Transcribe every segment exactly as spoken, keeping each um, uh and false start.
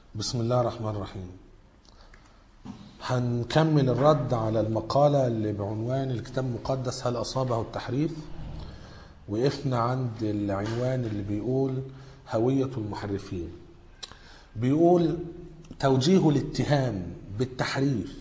بسم الله الرحمن الرحيم. هنكمل الرد على المقالة اللي بعنوان الكتاب المقدس هل أصابه التحريف. وقفنا عند العنوان اللي بيقول هوية المحرفين. بيقول توجيه الاتهام بالتحريف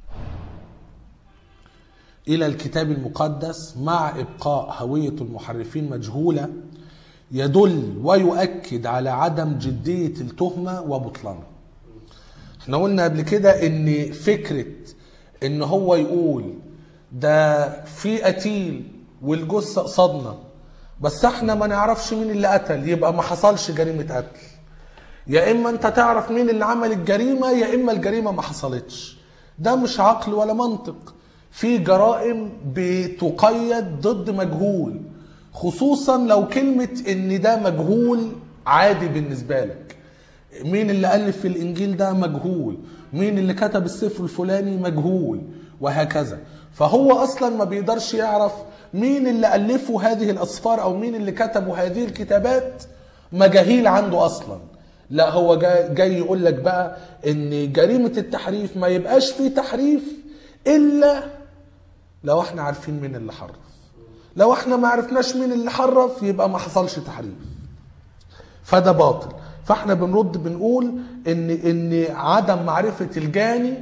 إلى الكتاب المقدس مع إبقاء هوية المحرفين مجهولة يدل ويؤكد على عدم جدية التهمة وبطلانها. احنا قلنا قبل كده ان فكرة ان هو يقول ده في قتيل والجثة قصادنا بس احنا ما نعرفش مين اللي قتل، يبقى ما حصلش جريمة قتل. يا اما انت تعرف مين اللي عمل الجريمة يا اما الجريمة ما حصلتش. ده مش عقل ولا منطق. في جرائم بتقيد ضد مجهول، خصوصا لو كلمة ان ده مجهول عادي بالنسبة لك. مين اللي ألف في الإنجيل ده مجهول، مين اللي كتب السفر الفلاني مجهول، وهكذا. فهو أصلا ما بيقدرش يعرف مين اللي ألفوا هذه الأسفار أو مين اللي كتبوا هذه الكتابات، مجاهيل عنده أصلا. لا، هو جاي, جاي يقول لك بقى ان جريمة التحريف ما يبقاش فيه تحريف إلا لو احنا عارفين مين اللي حرف. لو احنا ما عرفناش مين اللي حرف يبقى ما حصلش تحريف، فده باطل. فاحنا بنرد بنقول ان ان عدم معرفة الجاني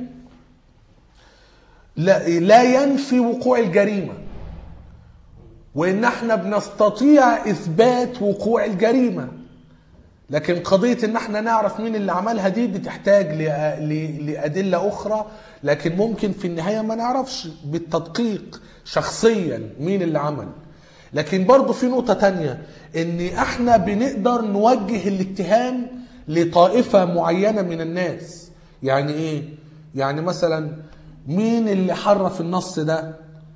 لا, لا ينفي وقوع الجريمة، وان احنا بنستطيع اثبات وقوع الجريمة. لكن قضية ان احنا نعرف مين اللي عملها دي بتحتاج لأدلة اخرى، لكن ممكن في النهاية ما نعرفش بالتدقيق شخصيا مين اللي عمل. لكن برضو في نقطة تانية، ان احنا بنقدر نوجه الاتهام لطائفة معينة من الناس. يعني ايه؟ يعني مثلا مين اللي حرف النص ده؟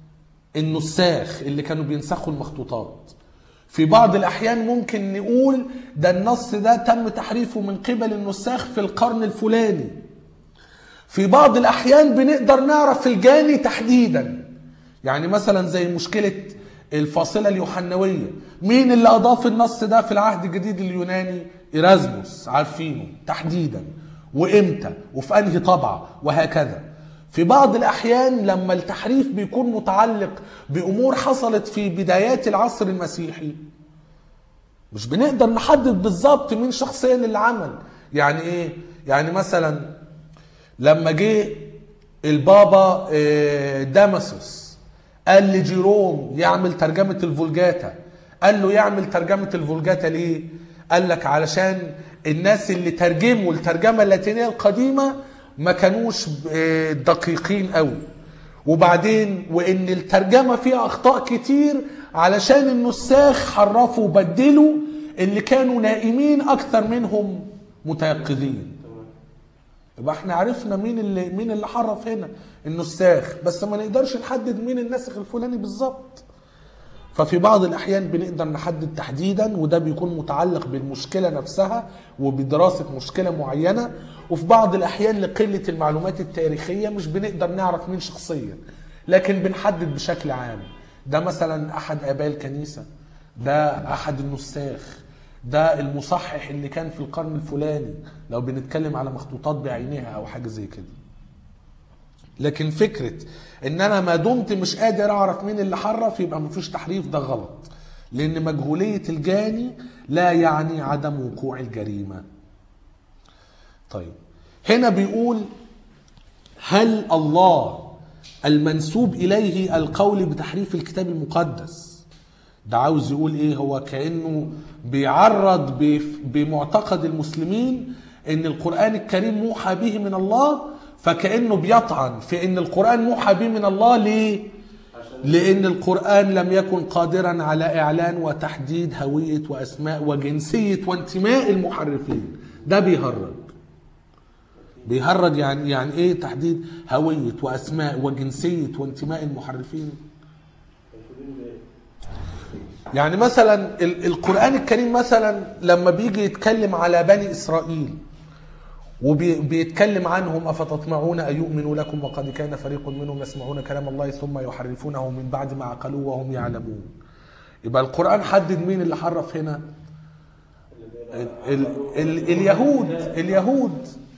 النساخ اللي كانوا بينسخوا المخطوطات. في بعض الاحيان ممكن نقول ده النص ده تم تحريفه من قبل النساخ في القرن الفلاني. في بعض الاحيان بنقدر نعرف الجاني تحديدا، يعني مثلا زي مشكلة الفاصلة اليوحنوية. مين اللي أضاف النص ده في العهد الجديد اليوناني؟ إيرازموس، عارفينه تحديدا وإمتى وفي أنهي طبعة وهكذا. في بعض الأحيان لما التحريف بيكون متعلق بأمور حصلت في بدايات العصر المسيحي مش بنقدر نحدد بالظبط مين شخصيا اللي عمل. يعني إيه؟ يعني مثلا لما جه البابا داماسوس قال لجيروم يعمل ترجمة الفولجاتا، قال له يعمل ترجمة الفولجاتا ليه؟ قال لك علشان الناس اللي ترجموا الترجمة اللاتينية القديمة ما كانوش دقيقين قوي، وبعدين وان الترجمة فيها اخطاء كتير علشان النساخ حرفوا وبدلوا اللي كانوا نائمين اكثر منهم متيقظين. يبقى احنا عرفنا مين اللي مين اللي حرف هنا، النساخ، بس ما نقدرش نحدد مين الناسخ الفلاني بالظبط. ففي بعض الاحيان بنقدر نحدد تحديدا، وده بيكون متعلق بالمشكله نفسها وبدراسه مشكله معينه. وفي بعض الاحيان لقله المعلومات التاريخيه مش بنقدر نعرف مين شخصيا، لكن بنحدد بشكل عام ده مثلا احد اباء الكنيسه، ده احد النساخ، ده المصحح اللي كان في القرن الفلاني، لو بنتكلم على مخطوطات بعينها او حاجه زي كده. لكن فكره ان انا ما دمت مش قادر اعرف مين اللي حرف يبقى مفيش تحريف، ده غلط، لان مجهوليه الجاني لا يعني عدم وقوع الجريمه. طيب هنا بيقول هل الله المنسوب اليه القول بتحريف الكتاب المقدس؟ ده عاوز يقول ايه؟ هو كأنه بيعرض بمعتقد المسلمين ان القرآن الكريم موحى به من الله، فكأنه بيطعن في ان القرآن موحى به من الله. ليه؟ لان القرآن لم يكن قادرا على اعلان وتحديد هوية واسماء وجنسية وانتماء المحرفين. ده بيهرج بيهرج يعني يعني ايه تحديد هوية واسماء وجنسية وانتماء المحرفين؟ يعني مثلا القرآن الكريم مثلا لما بيجي يتكلم على بني إسرائيل وبيتكلم عنهم أفتطمعون أن يؤمنوا لكم وقد كان فريق منهم يسمعون كلام الله ثم يحرفونه من بعد ما عقلوه وهم يعلمون. يبقى القرآن حدد مين اللي حرف هنا؟ ال ال ال اليهود اليهود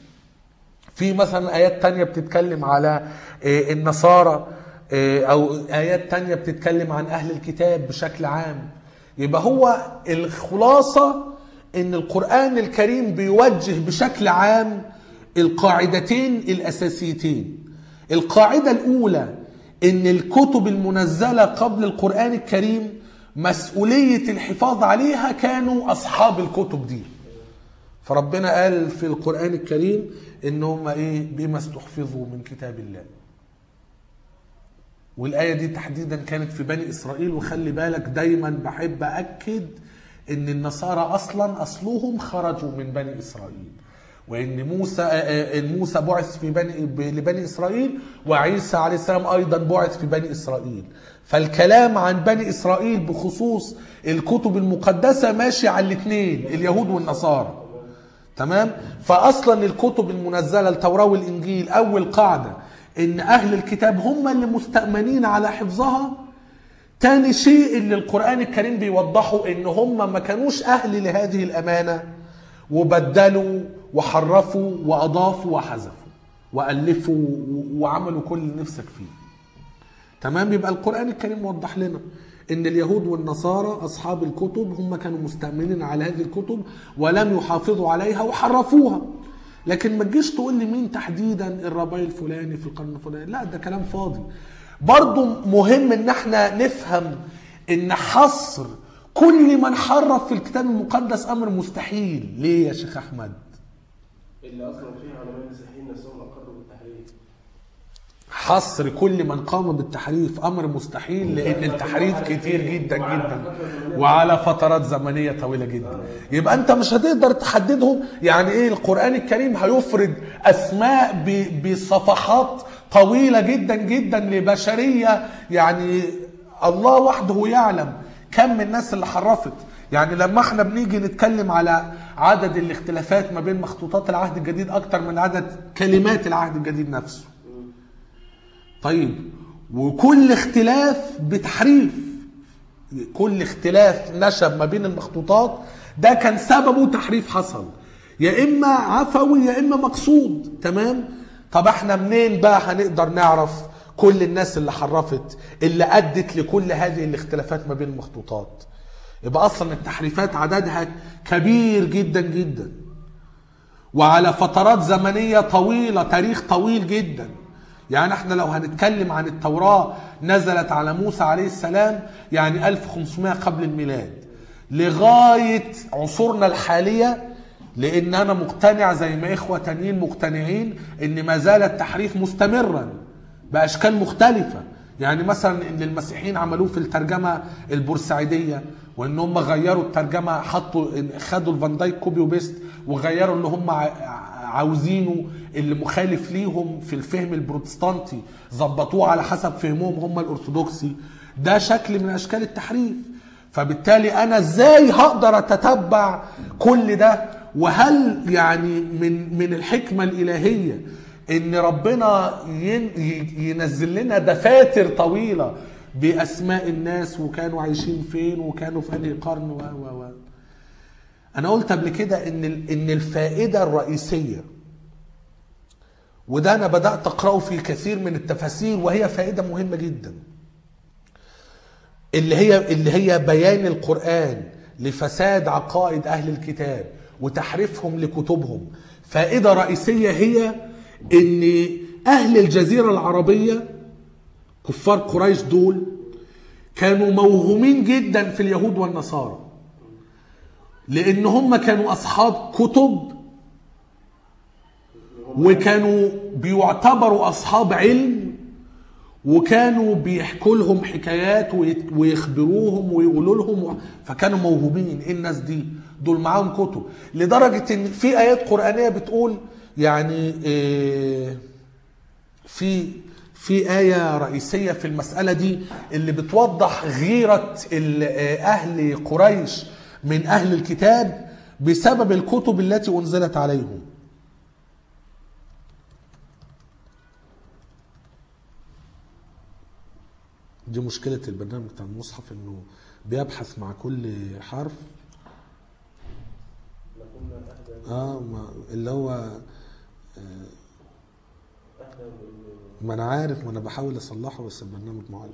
في مثلا آيات تانية بتتكلم على النصارى، أو آيات تانية بتتكلم عن أهل الكتاب بشكل عام. يبقى هو الخلاصة إن القرآن الكريم بيوجه بشكل عام القاعدتين الأساسيتين. القاعدة الأولى إن الكتب المنزلة قبل القرآن الكريم مسؤولية الحفاظ عليها كانوا أصحاب الكتب دي. فربنا قال في القرآن الكريم إن هم إيه؟ بما استحفظوا من كتاب الله. والآية دي تحديدا كانت في بني إسرائيل. وخلي بالك دايما بحب أكد إن النصارى أصلا أصلهم خرجوا من بني إسرائيل، وإن موسى موسى بعث في بني لبني إسرائيل، وعيسى عليه السلام أيضا بعث في بني إسرائيل. فالكلام عن بني إسرائيل بخصوص الكتب المقدسة ماشي على الاثنين، اليهود والنصارى. تمام؟ فأصلا الكتب المنزلة التوراة والإنجيل أول قاعدة إن أهل الكتاب هم اللي مستأمنين على حفظها. تاني شيء اللي القرآن الكريم بيوضحوا إن هم ما كانوش أهل لهذه الأمانة، وبدلوا وحرفوا وأضافوا وحذفوا وألفوا وعملوا كل اللي نفسك فيه. تمام؟ يبقى القرآن الكريم وضح لنا إن اليهود والنصارى أصحاب الكتب هم كانوا مستأمنين على هذه الكتب ولم يحافظوا عليها وحرفوها. لكن ما تجيش تقول لي مين تحديدا الرباي الفلاني في القرن الفلاني، لا ده كلام فاضي. برضو مهم ان احنا نفهم ان حصر كل من حرف في الكتاب المقدس امر مستحيل. ليه يا شيخ احمد؟ اللي اصلا فيه علماء مسيحيين نفسهم اقروا بالتحريف. حصر كل من قام بالتحريف امر مستحيل، لان التحريف كتير جدا جدا وعلى فترات زمنيه طويله جدا. يبقى انت مش هتقدر تحددهم. يعني ايه القران الكريم هيفرد اسماء بصفحات طويله جدا جدا لبشريه، يعني الله وحده يعلم كم من الناس اللي حرفت. يعني لما احنا بنيجي نتكلم على عدد الاختلافات ما بين مخطوطات العهد الجديد اكتر من عدد كلمات العهد الجديد نفسه. طيب، وكل اختلاف بتحريف، كل اختلاف نشب ما بين المخطوطات ده كان سببه تحريف حصل، يا اما عفوي يا اما مقصود. تمام؟ طب احنا منين بقى هنقدر نعرف كل الناس اللي حرفت اللي ادت لكل هذه الاختلافات ما بين المخطوطات؟ يبقى اصلا التحريفات عددها كبير جدا جدا وعلى فترات زمنية طويلة، تاريخ طويل جدا. يعني احنا لو هنتكلم عن التوراة نزلت على موسى عليه السلام يعني ألف وخمسمائة قبل الميلاد لغاية عصورنا الحالية، لان انا مقتنع زي ما اخوة تانيين مقتنعين ان ما زال التحريف مستمرا باشكال مختلفة. يعني مثلا ان المسيحيين عملوه في الترجمة البورسعيدية، وان هم غيروا الترجمة، حطوا خدوا الفان دايك كوبي وبيست وغيروا اللي هم عاوزينه اللي مخالف ليهم في الفهم البروتستانتي، ظبطوه على حسب فهمهم هم الارثوذكسي. ده شكل من اشكال التحريف. فبالتالي انا ازاي هقدر اتتبع كل ده؟ وهل يعني من من الحكمة الالهية ان ربنا ينزل لنا دفاتر طويلة باسماء الناس وكانوا عايشين فين وكانوا في انهي قرن و و و انا قلت قبل كده ان ان الفائدة الرئيسية، وده انا بدأت اقرأه في كثير من التفاسير وهي فائدة مهمة جدا، اللي هي اللي هي بيان القرآن لفساد عقائد اهل الكتاب وتحريفهم لكتبهم. فائدة رئيسية هي ان اهل الجزيرة العربية كفار قريش دول كانوا موهومين جدا في اليهود والنصارى، لان هم كانوا اصحاب كتب وكانوا بيعتبروا اصحاب علم، وكانوا بيحكوا لهم حكايات ويخبروهم ويقولوا لهم، فكانوا موهومين. الناس دي دول معاهم كتب، لدرجة ان في ايات قرآنية بتقول يعني في في آية رئيسية في المسألة دي اللي بتوضح غيرة أهل قريش من أهل الكتاب بسبب الكتب التي أنزلت عليهم. دي مشكلة البرنامج بتاع المصحف انه بيبحث مع كل حرف اه اللي هو آه ما انا عارف، ما انا بحاول اصلحه بس البرنامج معلق.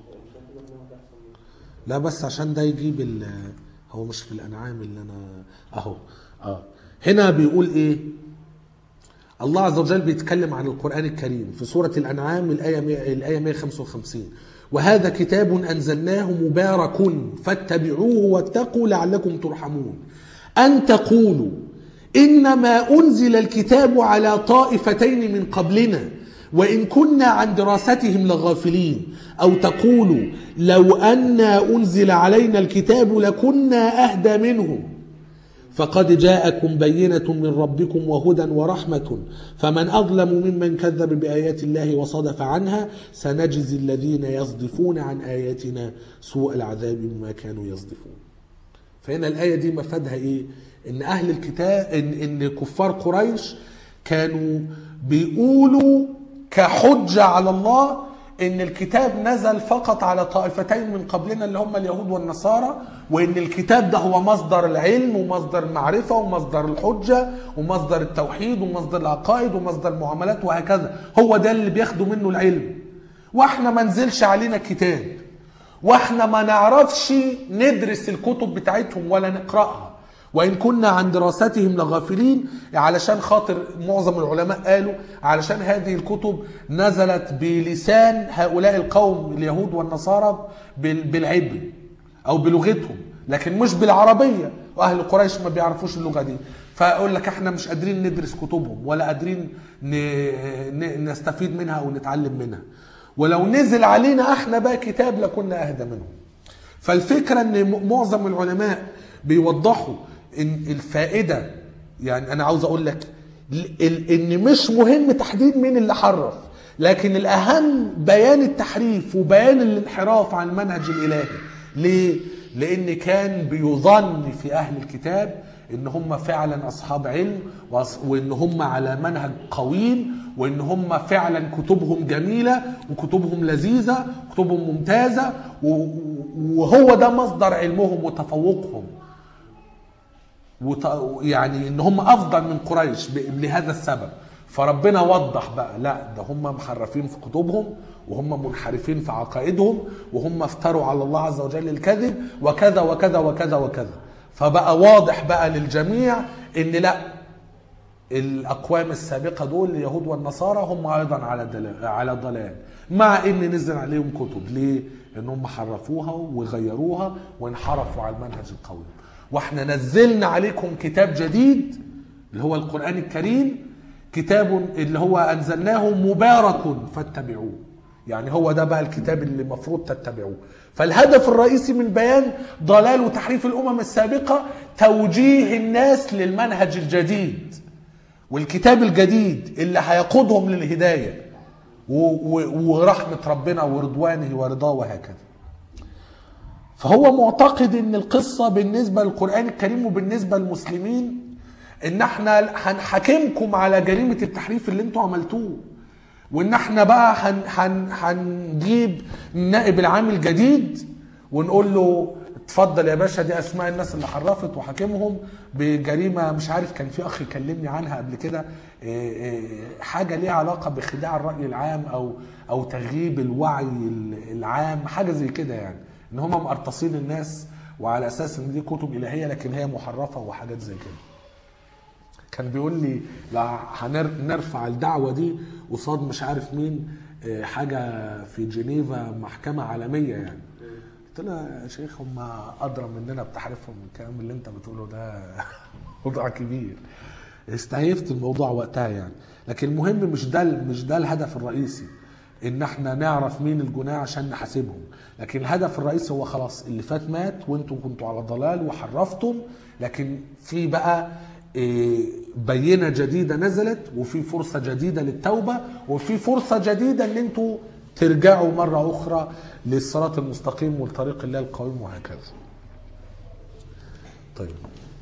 لا بس عشان ده يجيب ال هو مش في الانعام اللي انا اهو اه هنا بيقول ايه. الله عز وجل بيتكلم عن القرآن الكريم في سورة الأنعام الآية الآية مئة وخمسة وخمسين: وهذا كتاب أنزلناه مبارك فاتبعوه واتقوا لعلكم ترحمون أن تقولوا إنما أنزل الكتاب على طائفتين من قبلنا وإن كنا عن دراستهم لغافلين، أو تقولوا لو أن أنزل علينا الكتاب لكنا أهدى منهم فقد جاءكم بينة من ربكم وهدى ورحمة فمن أظلم ممن كذب بآيات الله وصدف عنها سنجزي الذين يصدفون عن آياتنا سوء العذاب بما كانوا يصدفون. فهنا الآية دي مفادها إيه؟ إن أهل الكتاب إن, إن كفار قريش كانوا بيقولوا كحجة على الله إن الكتاب نزل فقط على طائفتين من قبلنا اللي هم اليهود والنصارى، وإن الكتاب ده هو مصدر العلم ومصدر المعرفة ومصدر الحجة ومصدر التوحيد ومصدر العقائد ومصدر المعاملات وهكذا، هو ده اللي بياخدوا منه العلم. واحنا ما نزلش علينا كتاب، واحنا ما نعرفش ندرس الكتب بتاعتهم ولا نقرأها، وإن كنا عن دراستهم لغافلين. علشان خاطر معظم العلماء قالوا علشان هذه الكتب نزلت بلسان هؤلاء القوم اليهود والنصارى بالعبري أو بلغتهم، لكن مش بالعربية، وأهل قريش ما بيعرفوش اللغة دي. فأقول لك احنا مش قادرين ندرس كتبهم ولا قادرين نستفيد منها أو نتعلم منها، ولو نزل علينا احنا بقى كتاب لكنا أهدى منهم. فالفكرة ان معظم العلماء بيوضحوا ان الفائدة، يعني انا عاوز اقول لك ان مش مهم تحديد مين اللي حرف، لكن الاهم بيان التحريف وبيان الانحراف عن المنهج الالهي. ليه؟ لان كان بيظن في اهل الكتاب ان هم فعلا اصحاب علم، وان هم على منهج قويم، وان هم فعلا كتبهم جميلة وكتبهم لذيذة وكتبهم ممتازة، وهو ده مصدر علمهم وتفوقهم، يعني ان هم افضل من قريش لهذا السبب. فربنا وضح بقى لا، ده هم محرفين في كتبهم، وهم منحرفين في عقائدهم، وهم افتروا على الله عز وجل الكذب وكذا وكذا وكذا وكذا. فبقى واضح بقى للجميع ان لا، الاقوام السابقه دول اليهود والنصارى هم ايضا على على ضلال، مع ان نزل عليهم كتب. ليه؟ ان هم حرفوها وغيروها وانحرفوا على المنهج القوي. واحنا نزلنا عليكم كتاب جديد اللي هو القرآن الكريم، كتاب اللي هو انزلناه مبارك فاتبعوه، يعني هو ده بقى الكتاب اللي مفروض تتبعوه. فالهدف الرئيسي من بيان ضلال وتحريف الامم السابقه توجيه الناس للمنهج الجديد والكتاب الجديد اللي هيقودهم للهدايه ورحمه ربنا ورضوانه ورضاه وهكذا. فهو معتقد ان القصه بالنسبه للقران الكريم وبالنسبه للمسلمين ان احنا هنحاكمكم على جريمه التحريف اللي انتوا عملتوه، وان احنا بقى هن هن هنجيب النائب العام الجديد ونقول له اتفضل يا باشا، دي اسماء الناس اللي حرفت وحاكمهم بجريمه مش عارف. كان في اخ يكلمني عنها قبل كده، حاجه ليها علاقه بخداع الراي العام او او تغييب الوعي العام، حاجه زي كده، يعني ان هم مقرطصين الناس وعلى اساس ان دي كتب الهيه لكن هي محرفه وحاجات زي كده. كان بيقول لي لا هنرفع الدعوه دي قصاد مش عارف مين، حاجه في جنيفا محكمه عالميه يعني. قلت له يا شيخ هم ادرى مننا بتحريفهم، الكلام اللي انت بتقوله ده موضوع كبير. استهيفت الموضوع وقتها يعني، لكن المهم مش ده مش ده الهدف الرئيسي ان احنا نعرف مين الجناه عشان نحاسبهم، لكن الهدف الرئيسي هو خلاص اللي فات مات وانتم كنتوا على ضلال وحرفتم، لكن في بقى بينة جديدة نزلت، وفي فرصة جديدة للتوبة، وفي فرصة جديدة ان انتوا ترجعوا مرة اخرى للصراط المستقيم والطريق الله القويم وهكذا. طيب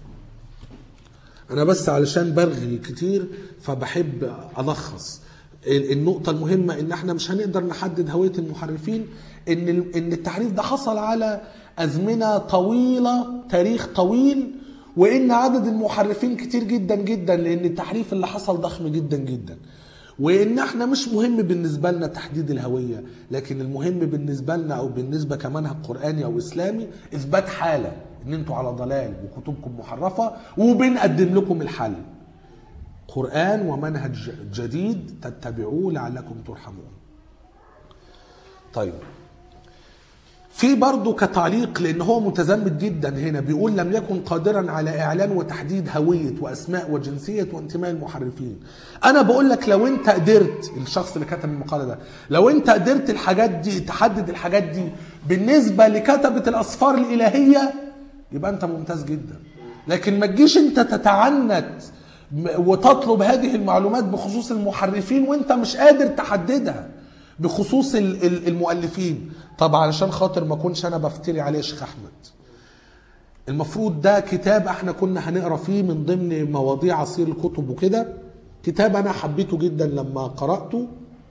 انا بس علشان برغي كتير فبحب الخص النقطة المهمة، ان احنا مش هنقدر نحدد هوية المحرفين، ان ان التحريف ده حصل على ازمنة طويلة، تاريخ طويل، وان عدد المحرفين كتير جدا جدا، لان التحريف اللي حصل ضخم جدا جدا. وان احنا مش مهم بالنسبه لنا تحديد الهويه، لكن المهم بالنسبه لنا او بالنسبه كمنهج قراني او اسلامي اثبات حاله ان انتوا على ضلال وكتبكم محرفه، وبنقدم لكم الحل. قران ومنهج جديد تتبعوه لعلكم ترحمون. طيب في برضه كتعليق، لان هو متزمت جدا هنا، بيقول لم يكن قادرا على اعلان وتحديد هويه واسماء وجنسيه وانتماء المحرفين. انا بقول لك لو انت قدرت، الشخص اللي كتب المقاله ده، لو انت قدرت الحاجات دي تحدد الحاجات دي بالنسبه لكتبه الاسفار الالهيه يبقى انت ممتاز جدا. لكن ما تجيش انت تتعنت وتطلب هذه المعلومات بخصوص المحرفين وانت مش قادر تحددها بخصوص المؤلفين. طب علشان خاطر ما اكونش انا بفتري عليه شيخ احمد، المفروض ده كتاب احنا كنا هنقرا فيه من ضمن مواضيع عصير الكتب وكده، كتاب انا حبيته جدا لما قراته.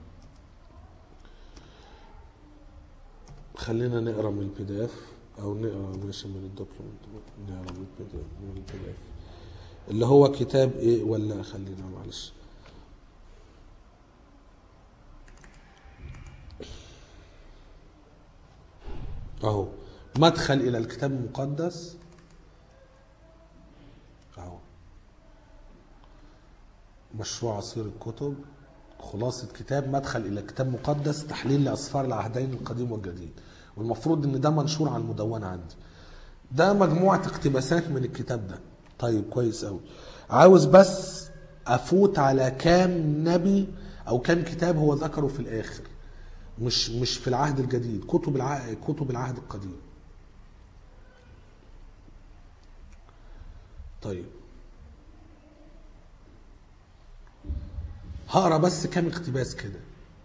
خلينا نقرا من البي دي اف او نقرا ماشي من الدوكيومنت، نقرا من البي دي اف من البي دي اف اللي هو كتاب ايه، ولا خلينا معلش اهو مدخل الى الكتاب المقدس اهو، مشروع عصير الكتب، خلاصة كتاب مدخل الى كتاب مقدس تحليل لاسفار العهدين القديم والجديد. والمفروض ان ده منشور على المدونة عندي. ده مجموعة اقتباسات من الكتاب ده. طيب كويس قوي. عاوز بس افوت على كام نبي او كام كتاب هو ذكره في الاخر، مش مش في العهد الجديد، كتب العهد كتب العهد القديم. طيب هقرا بس كام اقتباس كده.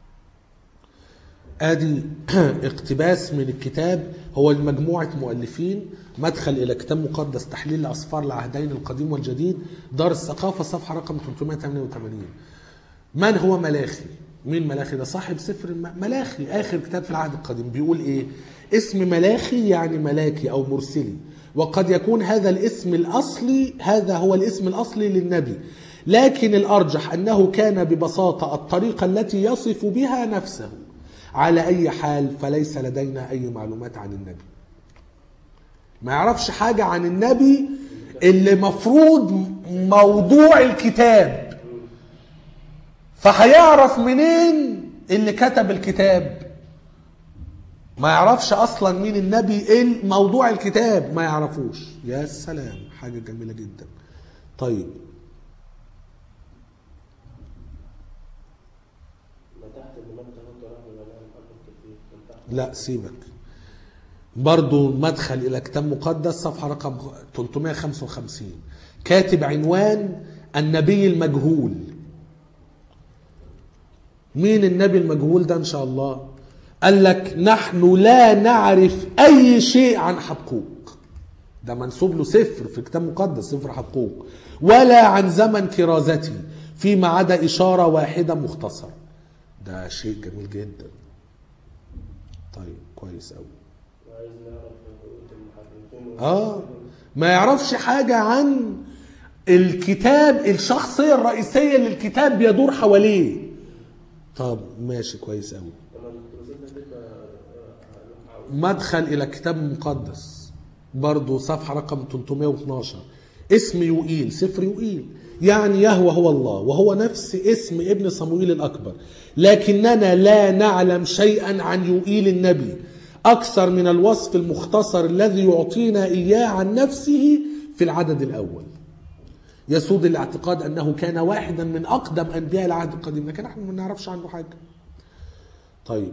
ادي اقتباس من الكتاب، هو المجموعة مؤلفين، مدخل الى كتاب مقدس تحليل لاسفار العهدين القديم والجديد، دار الثقافة، صفحة رقم ثلاثمائة وثمانية وثمانين. من هو ملاخي؟ مين ملاخي ده؟ صاحب سفر ملاخي، اخر كتاب في العهد القديم. بيقول ايه؟ اسم ملاخي يعني ملاكي او مرسلي، وقد يكون هذا الاسم الاصلي، هذا هو الاسم الاصلي للنبي، لكن الارجح انه كان ببساطة الطريقة التي يصف بها نفسه. على اي حال فليس لدينا اي معلومات عن النبي. ما يعرفش حاجة عن النبي اللي مفروض موضوع الكتاب، فهيعرف منين اللي كتب الكتاب؟ ما يعرفش اصلا مين النبي، ايه موضوع الكتاب ما يعرفوش. يا سلام، حاجة جميلة جدا. طيب لا سيبك، برضو مدخل الى كتاب مقدس، صفحة رقم ثلاثمائة وخمسة وخمسين، كاتب عنوان النبي المجهول. مين النبي المجهول ده ان شاء الله؟ قال لك نحن لا نعرف اي شيء عن حبقوق، ده منسوب له سفر في كتاب مقدس، سفر حبقوق، ولا عن زمن كرازته فيما عدا اشارة واحدة مختصرة. ده شيء جميل جدا. طيب كويس قوي. اه ما يعرفش حاجة عن الكتاب، الشخصية الرئيسية للكتاب بيدور حواليه. طب ماشي كويس قوي. مدخل الى كتاب مقدس برضو، صفحة رقم ثلاثمائة واثناشر، اسم يوئيل، سفر يوئيل، يعني يهوه هو الله، وهو نفس اسم ابن صموئيل الأكبر، لكننا لا نعلم شيئا عن يوئيل النبي أكثر من الوصف المختصر الذي يعطينا إياه عن نفسه في العدد الأول. يسود الاعتقاد أنه كان واحدا من أقدم أنبياء العهد القديم، لكن نحن ما نعرفش عنه حاجة. طيب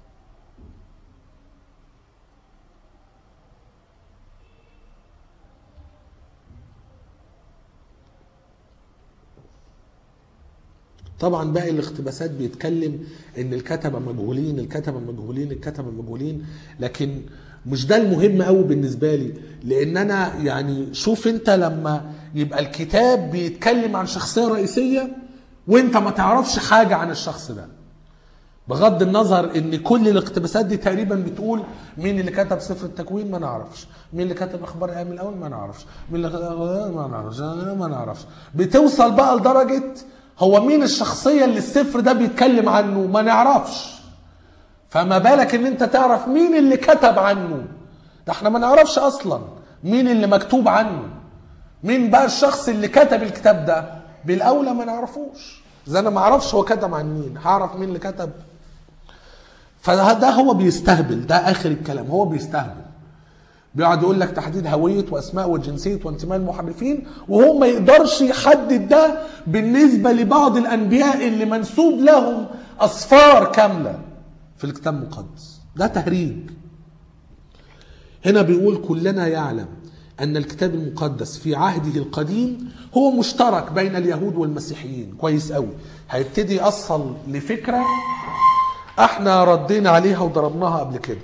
طبعا باقي الاقتباسات بيتكلم ان الكتبة مجهولين، الكتبة مجهولين، الكتبة مجهولين، لكن مش ده المهم قوي بالنسبة لي. لان انا يعني شوف انت لما يبقى الكتاب بيتكلم عن شخصية رئيسية وانت ما تعرفش حاجة عن الشخص ده، بغض النظر ان كل الاقتباسات دي تقريبا بتقول مين اللي كتب سفر التكوين ما نعرفش، مين اللي كتب اخبار ايام الاول ما نعرفش، مين اللي كتب ما نعرفش ما نعرفش، بتوصل بقى لدرجة هو مين الشخصية اللي السفر ده بيتكلم عنه؟ ما نعرفش. فما بالك ان انت تعرف مين اللي كتب عنه؟ ده احنا ما نعرفش اصلا مين اللي مكتوب عنه. مين بقى الشخص اللي كتب الكتاب ده؟ بالاولى ما نعرفوش. اذا انا ما اعرفش هو كتب عن مين، هعرف مين اللي كتب؟ فده هو بيستهبل، ده اخر الكلام، هو بيستهبل. بيقعد يقول لك تحديد هوية واسماء وجنسية وانتماء المحرفين، وهو ما يقدرش يحدد ده بالنسبة لبعض الانبياء اللي منسوب لهم اصفار كاملة في الكتاب المقدس. ده تهريج. هنا بيقول كلنا يعلم ان الكتاب المقدس في عهده القديم هو مشترك بين اليهود والمسيحيين. كويس قوي. هيبتدي يأصل لفكرة احنا ردينا عليها وضربناها قبل كده.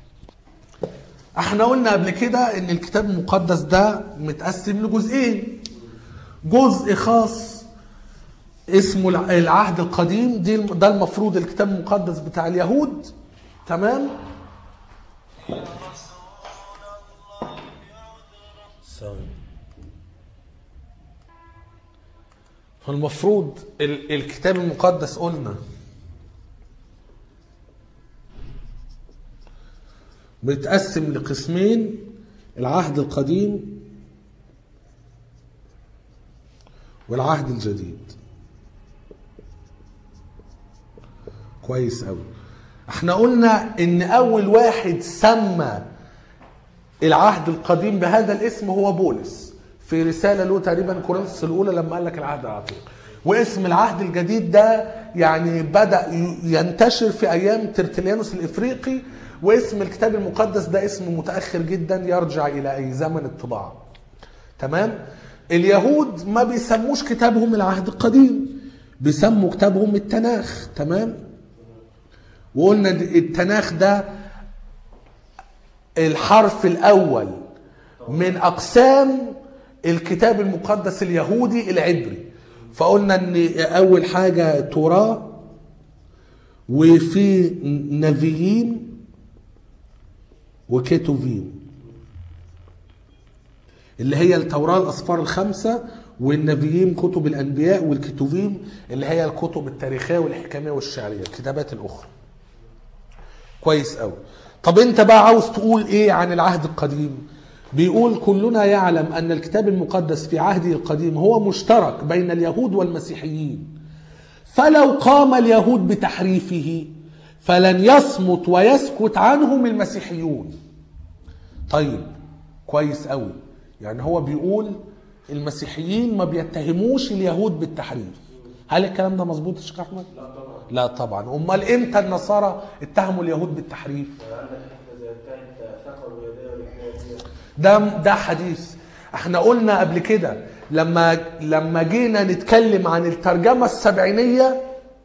احنا قلنا قبل كده ان الكتاب المقدس ده متقسم لجزئين. جزء خاص اسمه العهد القديم، دي ده المفروض الكتاب المقدس بتاع اليهود، تمام؟ فالمفروض الكتاب المقدس قلنا بيتقسم لقسمين: العهد القديم والعهد الجديد. كويس قوي. احنا قلنا ان اول واحد سمى العهد القديم بهذا الاسم هو بولس في رسالة له تقريبا كورنثوس الاولى لما قال لك العهد العتيق. واسم العهد الجديد ده يعني بدأ ينتشر في ايام ترتليانوس الافريقي، واسم الكتاب المقدس ده اسم متأخر جدا يرجع الى اي زمن الطباعة. تمام؟ اليهود ما بيسموش كتابهم العهد القديم، بيسموا كتابهم التناخ. تمام؟ وقلنا التناخ ده الحرف الاول من اقسام الكتاب المقدس اليهودي العبري. فقلنا ان اول حاجة توراة، وفي نبيين وكتوفيم اللي هي التوراة الأسفار الخمسة، والنبيين كتب الأنبياء، والكتوفيم اللي هي الكتب التاريخية والحكمية والشعرية، الكتابات الأخرى. كويس قوي. طب انت بقى عاوز تقول ايه عن العهد القديم؟ بيقول كلنا يعلم أن الكتاب المقدس في عهده القديم هو مشترك بين اليهود والمسيحيين، فلو قام اليهود بتحريفه فلن يصمت ويسكت عنهم المسيحيون. طيب كويس قوي. يعني هو بيقول المسيحيين ما بيتهموش اليهود بالتحريف. هل الكلام ده مظبوط يا شيخ احمد؟ لا طبعا. لا طبعا. امال امتى النصارى اتهموا اليهود بالتحريف؟ ده ده حديث. احنا قلنا قبل كده لما لما جينا نتكلم عن الترجمة السبعينية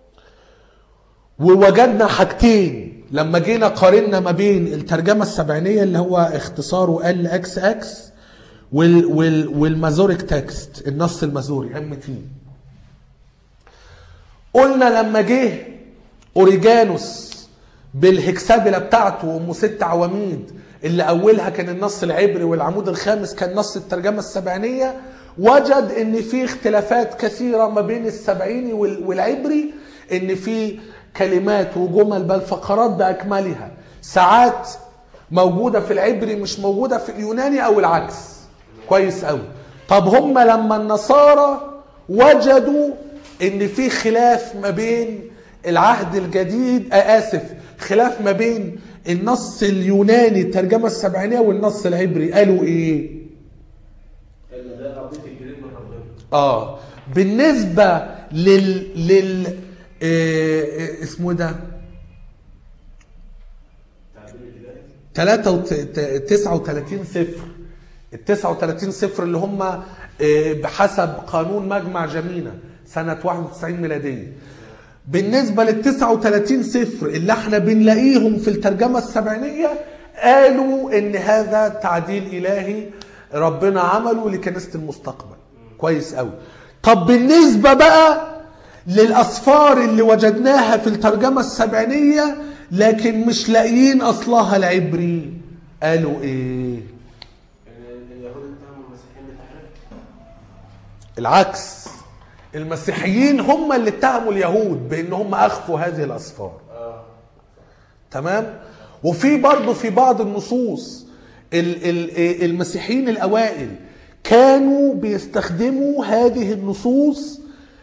ووجدنا حاجتين. لما جينا قارنا ما بين الترجمة السبعينية اللي هو اختصاره ال اكس اكس وال وال والمازوريك تكست، النص المازوري ام تي. قلنا لما جه اوريجانوس بالهكسابيلا بتاعته وام ست عواميد اللي اولها كان النص العبري والعمود الخامس كان نص الترجمة السبعينية، وجد ان في اختلافات كثيرة ما بين السبعيني والعبري، ان في كلمات وجمل بل فقرات باكملها ساعات موجودة في العبري مش موجودة في اليوناني او العكس. كويس قوي. طب هم لما النصارى وجدوا ان في خلاف ما بين العهد الجديد اسف خلاف ما بين النص اليوناني الترجمة السبعينية والنص العبري، قالوا ايه؟ ده ربيت الجديد من ربنا. اه بالنسبة لل لل إيه اسمه ده تسعة وثلاثين صفر. ال تسعة وثلاثين صفر اللي هم بحسب قانون مجمع جمينة سنة واحد وتسعين ميلادية. بالنسبة لل تسعة وثلاثين صفر اللي احنا بنلاقيهم في الترجمة السبعينية قالوا ان هذا تعديل الهي ربنا عمله لكنيسة المستقبل. كويس قوي. طب بالنسبة بقى للأصفار اللي وجدناها في الترجمة السبعينية لكن مش لاقيين أصلها العبري، قالوا إيه؟ اليهود اتهموا المسيحيين بالتحريف. العكس. المسيحيين هم اللي اتهموا اليهود بان هم اخفوا هذه الاسفار. اه تمام. وفي برضه في بعض النصوص ال- ال- المسيحيين الاوائل كانوا بيستخدموا هذه النصوص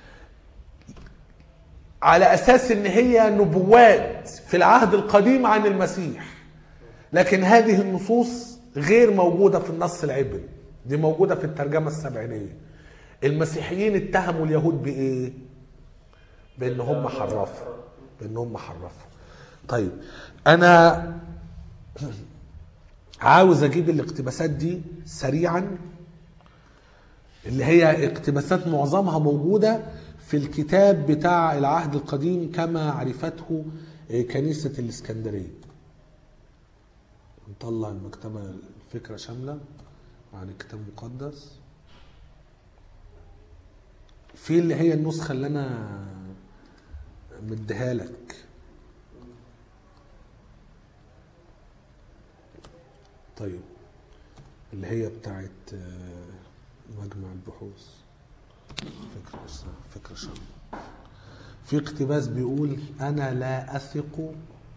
على اساس ان هي نبوات في العهد القديم عن المسيح، لكن هذه النصوص غير موجودة في النص العبري، دي موجودة في الترجمة السبعينية. المسيحيين اتهموا اليهود بايه؟ بان هم حرفوا، بان هم حرفوا. طيب انا عاوز اجيب الاقتباسات دي سريعا، اللي هي اقتباسات معظمها موجودة في الكتاب بتاع العهد القديم كما عرفته كنيسة الإسكندرية. نطلع المكتبة الفكرة شاملة عن الكتاب المقدس، في اللي هي النسخة اللي أنا مديها لك. طيب اللي هي بتاعت مجمع البحوث فكرة فكرة شاملة. في اقتباس بيقول أنا لا أثق،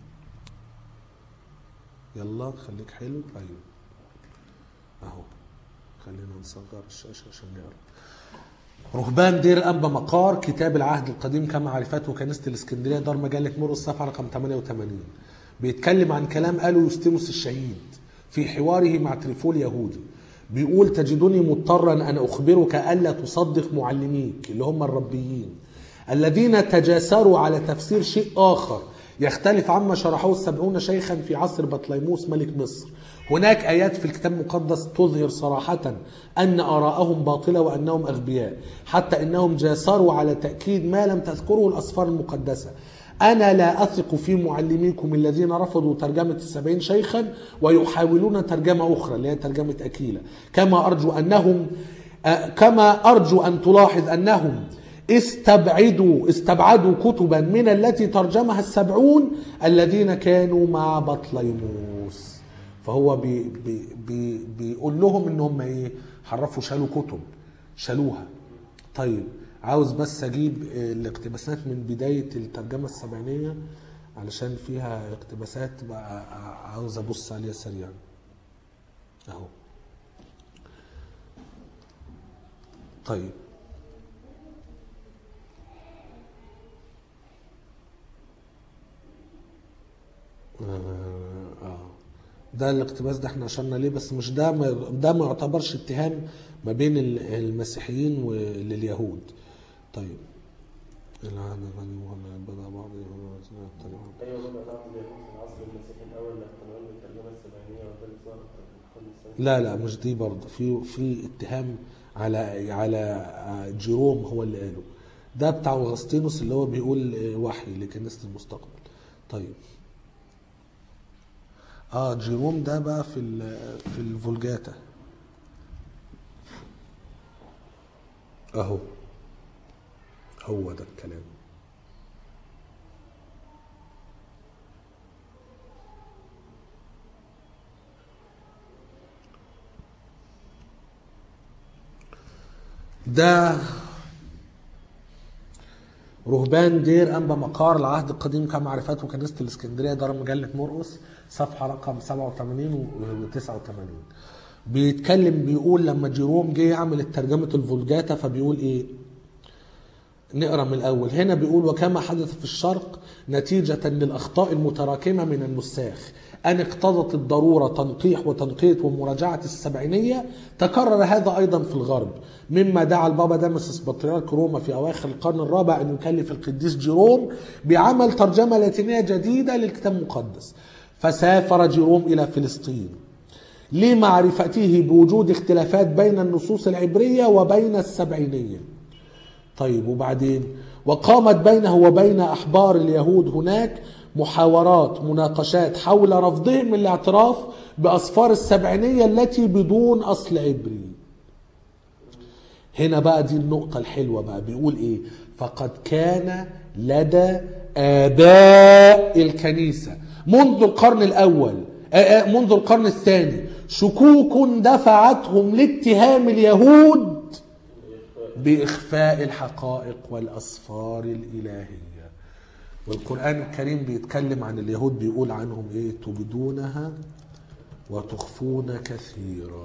يلا خليك حلو، أيوه أهو، خلينا نصغر الشاشة عشان نقرأ. رهبان دير أنبا مقار، كتاب العهد القديم كما عرفته كنيسة الإسكندرية، دار مجلة مرقس، صفحة رقم ثمانية وثمانين. بيتكلم عن كلام قاله يوستينوس الشهيد في حواره مع تريفول يهودي. بيقول تجدني مضطرا أن أخبرك ألا تصدق معلميك اللي هم الربيين الذين تجاسروا على تفسير شيء آخر يختلف عما شرحوه السبعون شيخا في عصر بطليموس ملك مصر. هناك آيات في الكتاب المقدس تظهر صراحة أن آراءهم باطلة وأنهم أغبياء، حتى أنهم جاسروا على تأكيد ما لم تذكره الأسفار المقدسة. أنا لا أثق في معلميكم الذين رفضوا ترجمة السبعين شيخا ويحاولون ترجمة أخرى اللي هي ترجمة أكيلة، كما أرجو أنهم كما أرجو أن تلاحظ أنهم استبعدوا استبعدوا كتبا من التي ترجمها السبعون الذين كانوا مع بطليموس. فهو بي بي بي بيقول لهم انهم ايه، حرفوا، شالوا كتب، شالوها. طيب عاوز بس اجيب الاقتباسات من بداية الترجمة السبعينية علشان فيها اقتباسات بقى عاوز ابص عليها سريعا اهو. طيب آه. ده الاقتباس ده احنا اشرنا ليه، بس مش ده ما ده ما يعتبرش اتهام ما بين المسيحيين ولليهود. طيب العهد القديم ولا بدا بعض ايوه بدا بعض اليهود في العصر المسيحي الاول لاحتمال الترجمه السبعينيه وذلك ظهر في لا لا مش دي برضه، في في اتهام على على جيروم هو اللي قاله، ده بتاع اغسطينوس اللي هو بيقول وحي لكنيسة المستقبل. طيب اه جيروم ده بقى في في الفولجاتا اهو، هو ده الكلام. ده رهبان دير أنبا مقار العهد القديم كما عرفته كنيسة الإسكندرية، دار مجلة مرقس، صفحة رقم سبعة وثمانين و تسعة وثمانين. بيتكلم بيقول لما جيروم جه يعمل ترجمة الفولجاتا فبيقول إيه؟ نقرأ من الأول. هنا بيقول وكما حدث في الشرق نتيجة للأخطاء المتراكمة من النساخ أن اقتضت الضرورة تنقيح وتنقية ومراجعة السبعينية، تكرر هذا أيضا في الغرب، مما دعا البابا دامسس بطريرك روما في أواخر القرن الرابع أن يكلف القديس جيروم بعمل ترجمة لاتينية جديدة للكتاب المقدس. فسافر جيروم إلى فلسطين لمعرفته بوجود اختلافات بين النصوص العبرية وبين السبعينية. طيب وبعدين وقامت بينه وبين أحبار اليهود هناك محاورات مناقشات حول رفضهم الاعتراف بأسفار السبعينية التي بدون أصل عبري. هنا بقى دي النقطة الحلوة بقى، بيقول إيه؟ فقد كان لدى آباء الكنيسة منذ القرن الأول منذ القرن الثاني شكوك دفعتهم لاتهام اليهود بإخفاء الحقائق والأسفار الإلهية. والقرآن الكريم بيتكلم عن اليهود بيقول عنهم إيه؟ تبدونها وتخفون كثيرا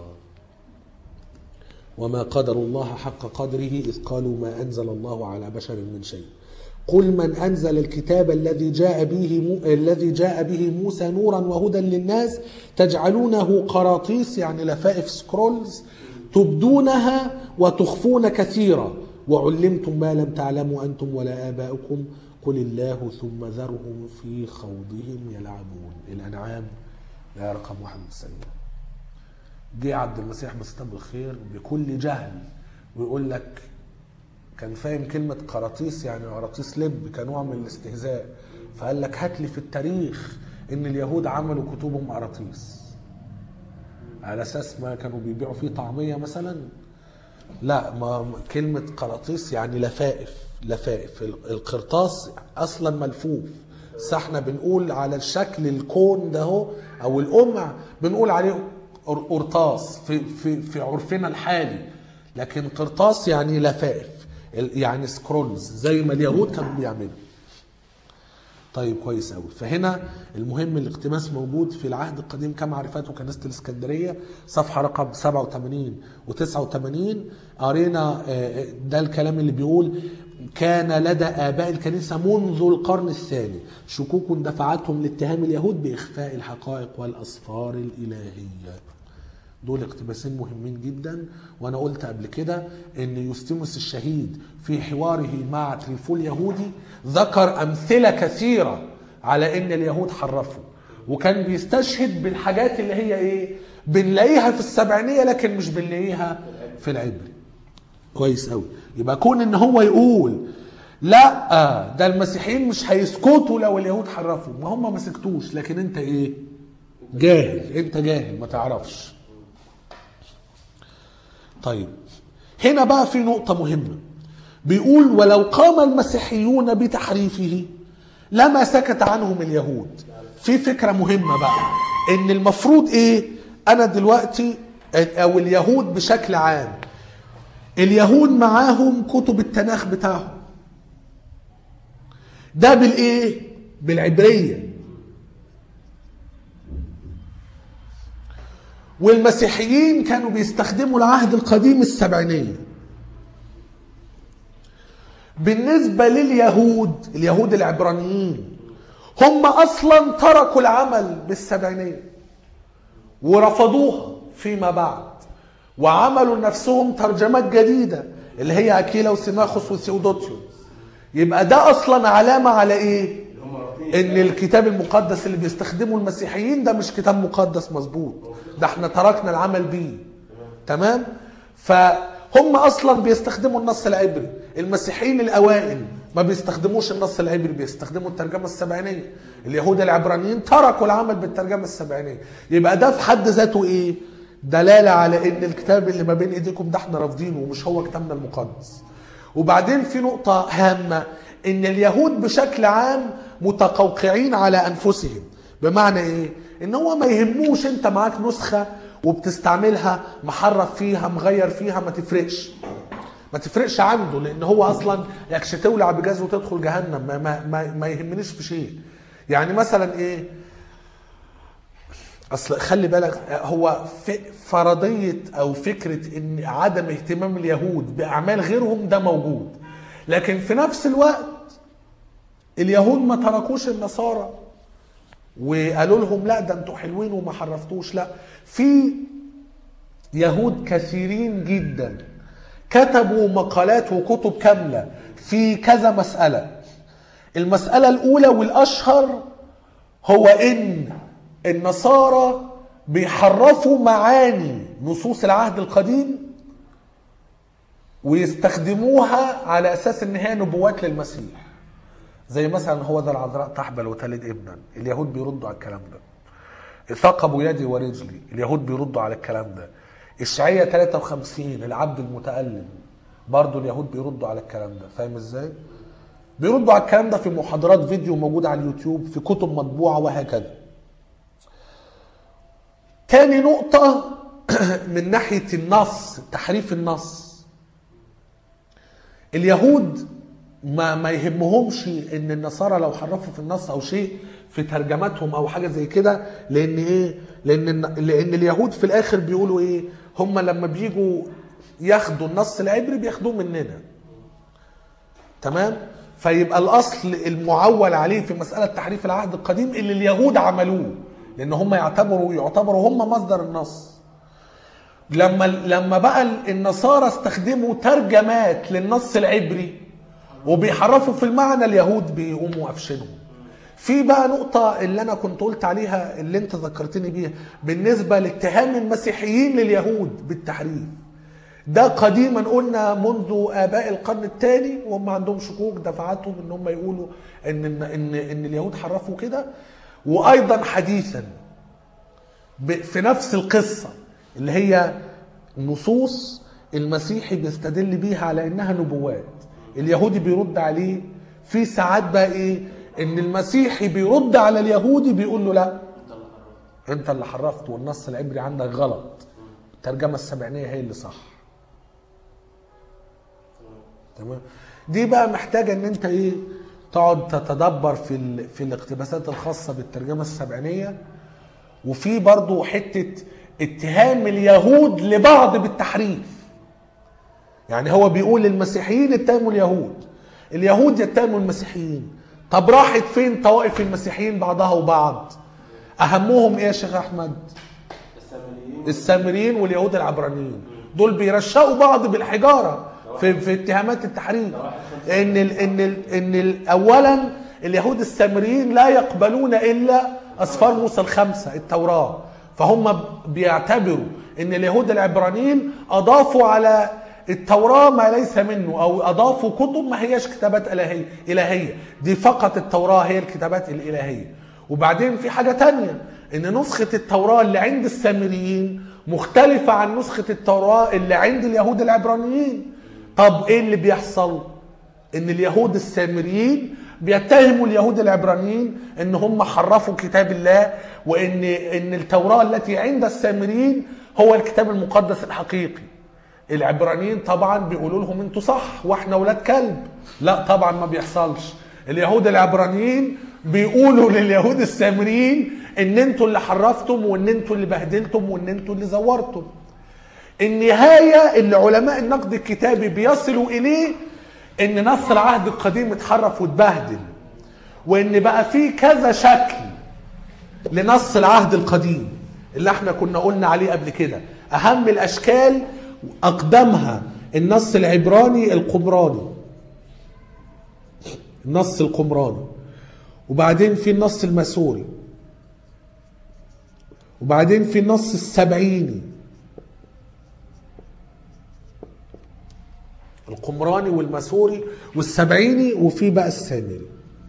وما قدر الله حق قدره إذ قالوا ما أنزل الله على بشر من شيء قل من أنزل الكتاب الذي جاء به مو... الذي جاء به موسى نورا وهدى للناس تجعلونه قراطيس يعني لفائف سكرولز تبدونها وتخفون كثيرا وعلمتم ما لم تعلموا أنتم ولا آباؤكم قل الله ثم ذرهم في خوضهم يلعبون. الأنعام لا رقم واحد وتسعين. جه عبد المسيح مسيح بالخير بكل جهل ويقول لك كان فاهم كلمة قراطيس يعني قراطيس لب كنوع من الاستهزاء، فقال لك هات لي في التاريخ ان اليهود عملوا كتبهم قراطيس على اساس ما كانوا بيبيعوا فيه طعمية مثلا. لا، ما كلمة قراطيس يعني لفائف لفائف. القرطاس اصلا ملفوف، بس احنا بنقول على الشكل الكون ده هو او القمع بنقول عليه قرطاس في في في عرفنا الحالي، لكن قرطاس يعني لفائف يعني سكرولز زي ما اليهود كانوا بيعملوا. طيب كويس قوي. فهنا المهم الاقتباس موجود في العهد القديم كما عرفته كنيسة الاسكندرية صفحة رقم سبعة وثمانين وتسعة وثمانين. قرينا ده الكلام اللي بيقول كان لدى آباء الكنيسة منذ القرن الثاني شكوك دفعتهم لاتهام اليهود بإخفاء الحقائق والأسفار الإلهية. دول اقتباسين مهمين جدا. وانا قلت قبل كده ان يوستيموس الشهيد في حواره مع تريفول اليهودي ذكر امثله كثيره على ان اليهود حرفوا، وكان بيستشهد بالحاجات اللي هي ايه بنلاقيها في السبعينيه لكن مش بنلاقيها في العبري. كويس قوي. يبقى كون ان هو يقول لا ده المسيحيين مش هيسكتوا لو اليهود حرفوا، ما هم ما سكتوش، لكن انت ايه جاهل، انت جاهل ما تعرفش. طيب هنا بقى في نقطة مهمة، بيقول ولو قام المسيحيون بتحريفه لما سكت عنهم اليهود. في فكرة مهمة بقى ان المفروض ايه، انا دلوقتي او اليهود بشكل عام اليهود معاهم كتب التناخ بتاعهم ده بالايه بالعبرية، والمسيحيين كانوا بيستخدموا العهد القديم السبعينية. بالنسبة لليهود اليهود العبرانيين هم أصلا تركوا العمل بالسبعينية ورفضوها فيما بعد وعملوا لنفسهم ترجمات جديدة اللي هي أكيلا وسيماخوس وثيودوتيوس. يبقى ده أصلا علامة على إيه؟ ان الكتاب المقدس اللي بيستخدمه المسيحيين ده مش كتاب مقدس مظبوط، ده احنا تركنا العمل بيه. تمام؟ فهم اصلا بيستخدموا النص العبري. المسيحيين الاوائل ما بيستخدموش النص العبري، بيستخدموا الترجمة السبعينية. اليهود العبرانيين تركوا العمل بالترجمة السبعينية. يبقى ده في حد ذاته ايه؟ دلالة على ان الكتاب اللي ما بين ايديكم ده احنا رافضينه ومش هو كتابنا المقدس. وبعدين في نقطة هامة، ان اليهود بشكل عام متقوقعين على انفسهم. بمعنى ايه؟ ان هو ما يهموش انت معاك نسخة وبتستعملها محرف فيها مغير فيها، ما تفرقش ما تفرقش عنده، لان هو اصلا يكش تولع بجاز وتدخل جهنم، ما, ما, ما, ما يهمنيش في شيء. يعني مثلا ايه، اصل خلي بالك هو فرضية او فكرة ان عدم اهتمام اليهود باعمال غيرهم ده موجود، لكن في نفس الوقت اليهود ما تركوش النصارى وقالوا لهم لا ده انتوا حلوين وما حرفتوش. لا، في يهود كثيرين جدا كتبوا مقالات وكتب كاملة في كذا مسألة. المسألة الأولى والأشهر هو إن النصارى بيحرفوا معاني نصوص العهد القديم ويستخدموها على أساس إن هي نبوات للمسيح. زي مثلا هو ذا العذراء تحبل وتلد ابنا، اليهود بيردوا على الكلام ده. ثقبوا يدي ورجلي، اليهود بيردوا على الكلام ده. إشعياء ثلاثة وخمسين العبد المتألم، برضو اليهود بيردوا على الكلام ده. فاهم ازاي؟ بيردوا على الكلام ده في محاضرات فيديو موجودة على اليوتيوب، في كتب مطبوعة وهكذا. تاني نقطة من ناحية النص، تحريف النص. اليهود ما ما يهمهمش ان النصارى لو حرفوا في النص او شيء في ترجماتهم او حاجه زي كده، لان ايه؟ لان لان اليهود في الاخر بيقولوا ايه؟ هم لما بيجوا ياخدوا النص العبري بياخدوه مننا. تمام؟ فيبقى الاصل المعول عليه في مساله تحريف العهد القديم اللي اليهود عملوه، لان هم يعتبروا يعتبروا هم مصدر النص. لما لما بقى النصارى استخدموا ترجمات للنص العبري وبيحرفوا في المعنى، اليهود بيقوموا قفشنهم. في بقى نقطة اللي أنا كنت قلت عليها اللي أنت ذكرتني بيها بالنسبة لاتهام المسيحيين لليهود بالتحريف. ده قديما قلنا منذ آباء القرن الثاني وهم عندهم شكوك دفعتهم إن هم يقولوا إن إن إن, إن اليهود حرفوا كده. وأيضا حديثا في نفس القصة اللي هي نصوص المسيحي بيستدل بيها على إنها نبوات، اليهودي بيرد عليه. في ساعات بقى ايه؟ ان المسيحي بيرد على اليهودي بيقول له لا انت اللي حرفت والنص العبري عندك غلط، الترجمه السبعينيه هي اللي صح. تمام؟ دي بقى محتاجه ان انت ايه؟ تقعد تتدبر في ال... في الاقتباسات الخاصه بالترجمه السبعينيه. وفي برضو حته اتهام اليهود لبعض بالتحريف. يعني هو بيقول المسيحيين اتهموا اليهود، اليهود يتهموا المسيحيين. طب راحت فين طوائف المسيحيين بعضها وبعض؟ اهمهم ايه يا شيخ احمد؟ السامريين السامريين واليهود العبرانيين. دول بيرشقوا بعض بالحجاره في في اتهامات التحريف. ان ال ان ال ان ال اولا اليهود السامريين لا يقبلون الا اسفار موسى الخمسه التوراه، فهم بيعتبروا ان اليهود العبرانيين اضافوا على التوراة ما ليس منه، او اضافوا كتب ما هيش كتابات الهيه الهيه دي فقط التوراة هي الكتابات الالهيه. وبعدين في حاجه تانية، ان نسخه التوراة اللي عند السامريين مختلفه عن نسخه التوراة اللي عند اليهود العبرانيين. طب ايه اللي بيحصل؟ ان اليهود السامريين بيتهموا اليهود العبرانيين ان هم حرفوا كتاب الله، وان ان التوراة التي عند السامريين هو الكتاب المقدس الحقيقي. العبرانيين طبعا بيقولوا لهم انتوا صح واحنا ولاد كلب. لا طبعا ما بيحصلش. اليهود العبرانيين بيقولوا لليهود السامريين ان انتوا اللي حرفتم وان انتوا اللي بهدلتم وان انتوا اللي زورتم. النهاية اللي علماء النقد الكتابي بيصلوا اليه ان نص العهد القديم اتحرف واتبهدل، وان بقى فيه كذا شكل لنص العهد القديم اللي احنا كنا قلنا عليه قبل كده. اهم الاشكال أقدمها النص العبراني القمراني، النص القمراني، وبعدين في النص الماسوري، وبعدين في النص السبعيني. القمراني والماسوري والسبعيني، وفي بقى السامري.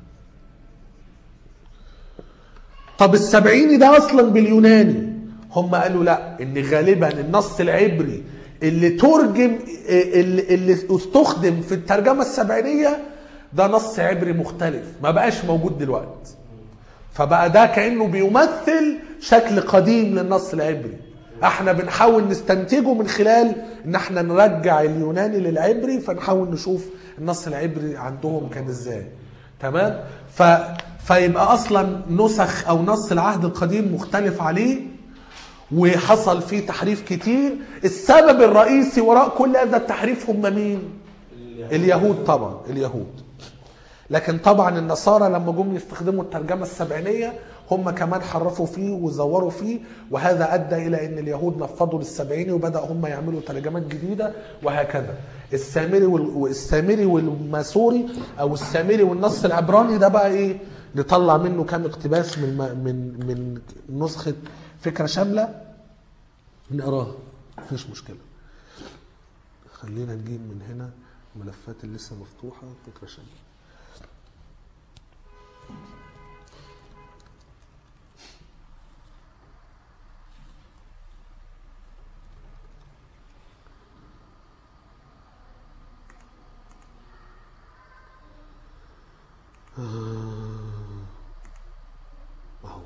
طب السبعيني ده أصلا باليوناني. هم قالوا لا، ان غالبا النص العبري اللي ترجم اللي, اللي استخدم في الترجمة السبعينية ده نص عبري مختلف ما بقاش موجود دلوقتي. فبقى ده كأنه بيمثل شكل قديم للنص العبري، احنا بنحاول نستنتجه من خلال ان احنا نرجع اليوناني للعبري، فنحاول نشوف النص العبري عندهم كان ازاي. تمام؟ ف... فيبقى اصلا نسخ او نص العهد القديم مختلف عليه وحصل فيه تحريف كتير. السبب الرئيسي وراء كل هذا التحريف هم مين؟ اليهود طبعا، اليهود. لكن طبعا النصارى لما جم يستخدموا الترجمة السبعينية هم كمان حرفوا فيه وزوروا فيه، وهذا أدى إلى أن اليهود نفضوا للسبعيني وبدأ هم يعملوا ترجمات جديدة وهكذا. السامري والسامري والماسوري أو السامري والنص العبراني ده بقى إيه؟ نطلع منه كام اقتباس من من من نسخة فكرة شاملة نقراها، مفيش مشكلة. خلينا نجيب من هنا الملفات اللي لسه مفتوحة. فكرة شاملة اهو.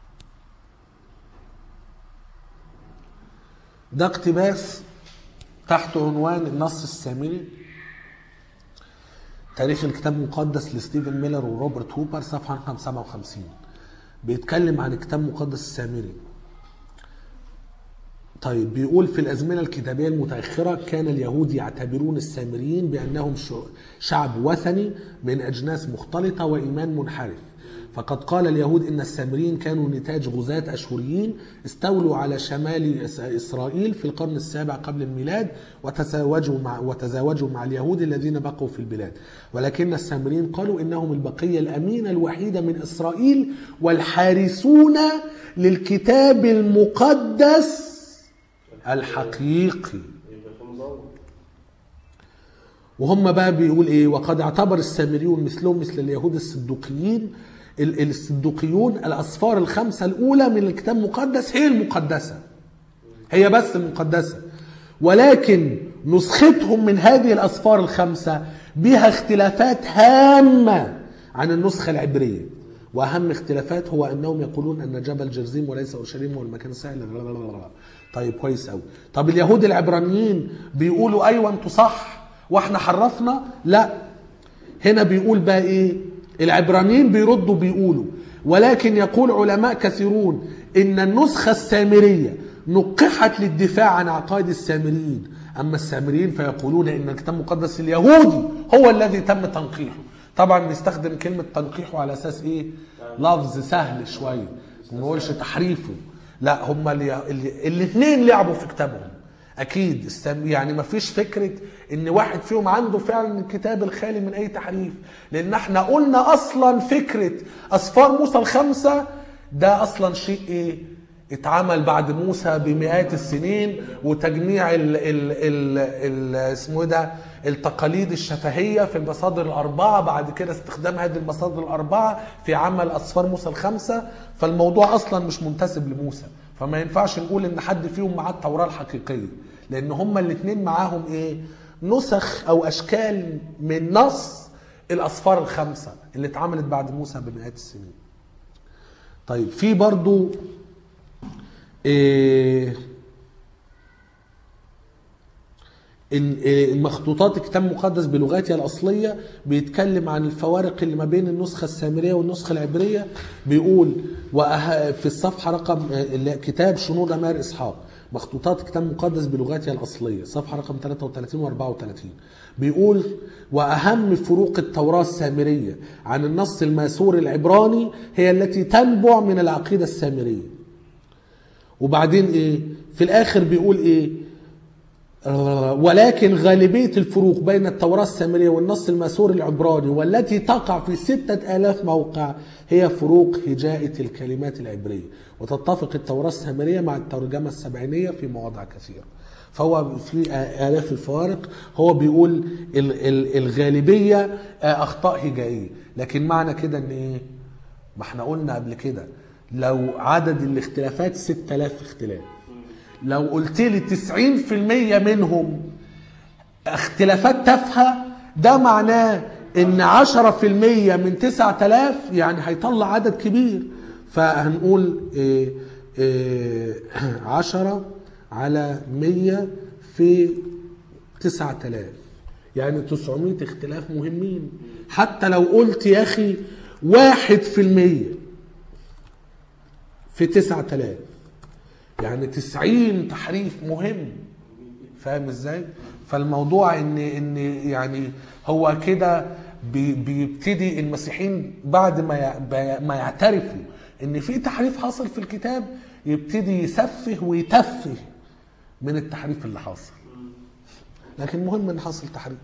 ده اقتباس تحت عنوان النص السامري، تاريخ الكتاب المقدس لستيفن ميلر وروبرت هوبر، صفحة رقم سبعة وخمسين، بيتكلم عن الكتاب المقدس السامري. طيب بيقول في الأزمنة الكتابية المتأخرة كان اليهود يعتبرون السامريين بأنهم شعب وثني من أجناس مختلطة وإيمان منحرف. فقد قال اليهود إن السامريين كانوا نتاج غزاة أشوريين استولوا على شمال إسرائيل في القرن السابع قبل الميلاد وتزاوجوا مع, وتزاوجوا مع اليهود الذين بقوا في البلاد. ولكن السامريين قالوا إنهم البقية الأمينة الوحيدة من إسرائيل والحارسون للكتاب المقدس الحقيقي. وهم بقى بيقول ايه؟ وقد اعتبر السامريون مثلهم مثل اليهود الصدوقيين الصدوقيون الأسفار الخمسة الأولى من الكتاب المقدس هي المقدسة، هي بس المقدسة، ولكن نسختهم من هذه الأسفار الخمسة بها اختلافات هامة عن النسخة العبرية. وأهم اختلافات هو أنهم يقولون أن جبل جرزيم وليس أورشليم هو المكان السهل. طيب كويس أوي. طب اليهود العبرانيين بيقولوا أيوة أنتوا صح وإحنا حرفنا؟ لا، هنا بيقول بقى إيه؟ العبرانيين بيردوا بيقولوا ولكن يقول علماء كثيرون إن النسخة السامرية نقحت للدفاع عن عقائد السامريين، أما السامريين فيقولون إن الكتاب المقدس اليهودي هو الذي تم تنقيحه. طبعا بيستخدم كلمة تنقيحه على أساس إيه؟ لفظ سهل شوية، ما نقولش تحريفه. لا، هم الاثنين لعبوا في كتابهم اكيد. يعني ما فيش فكره ان واحد فيهم عنده فعلا الكتاب الخالي من اي تحريف، لان احنا قلنا اصلا فكره اسفار موسى الخمسه ده اصلا شيء ايه؟ اتعمل بعد موسى بمئات السنين، وتجميع ال ال ال ال اسمه ده التقاليد الشفهيه في المصادر الاربعه، بعد كده استخدام هذه المصادر الاربعه في عمل اسفار موسى الخمسه. فالموضوع اصلا مش منتسب لموسى، فما ينفعش نقول ان حد فيهم معاه التوراة الحقيقية، لان هما الاثنين معاهم ايه؟ نسخ او اشكال من نص الاسفار الخمسة اللي اتعملت بعد موسى بمئات السنين. طيب في برضو إيه المخطوطات الكتاب المقدس بلغاتها الأصلية بيتكلم عن الفوارق اللي ما بين النسخة السامرية والنسخة العبرية. بيقول في الصفحة رقم كتاب شنود مار إسحاق مخطوطات الكتاب المقدس بلغاتها الأصلية صفحة رقم ثلاثة وثلاثين وأربعة وثلاثين، بيقول وأهم فروق التوراة السامرية عن النص الماسوري العبراني هي التي تنبع من العقيدة السامرية. وبعدين إيه في الآخر بيقول إيه؟ ولكن غالبية الفروق بين التوراة السامرية والنص الماسوري العبراني والتي تقع في ستة آلاف موقع هي فروق هجاءة الكلمات العبرية، وتتفق التوراة السامرية مع الترجمة السبعينية في مواضع كثيرة. فهو في آلاف الفوارق. هو بيقول الغالبية أخطاء هجائية، لكن معنى كده ان ايه؟ ما احنا قلنا قبل كده لو عدد الاختلافات ستة آلاف اختلاف، لو قلت لي تسعين في المية منهم اختلافات تافهة، ده معناه ان عشرة في المية من تسعة آلاف يعني هيطلع عدد كبير. فهنقول إيه إيه عشرة على مية في تسعة آلاف يعني تسعمية اختلاف مهمين. حتى لو قلت يا اخي واحد في المية في تسعة آلاف يعني تسعين تحريف مهم. فاهم ازاي؟ فالموضوع ان ان يعني هو كده بيبتدي المسيحيين بعد ما ما يعترفوا ان في تحريف حاصل في الكتاب يبتدي يسفه ويتفه من التحريف اللي حاصل، لكن مهم ان حصل تحريف.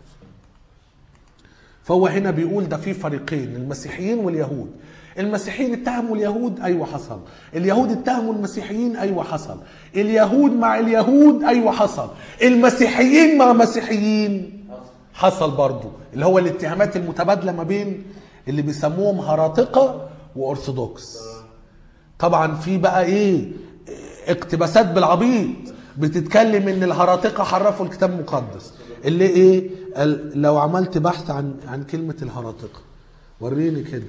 فهو هنا بيقول ده في فريقين، المسيحيين واليهود. المسيحيين اتهموا اليهود، ايوه حصل. اليهود اتهموا المسيحيين، ايوه حصل. اليهود مع اليهود، ايوه حصل. المسيحيين مع مسيحيين حصل برضو، اللي هو الاتهامات المتبادله ما بين اللي بيسموهم هراطقه وارثوذكس. طبعا في بقى ايه اقتباسات بالعبيط بتتكلم ان الهراطقه حرفوا الكتاب المقدس. اللي ايه لو عملت بحث عن عن كلمه الهراطقه وريني كده.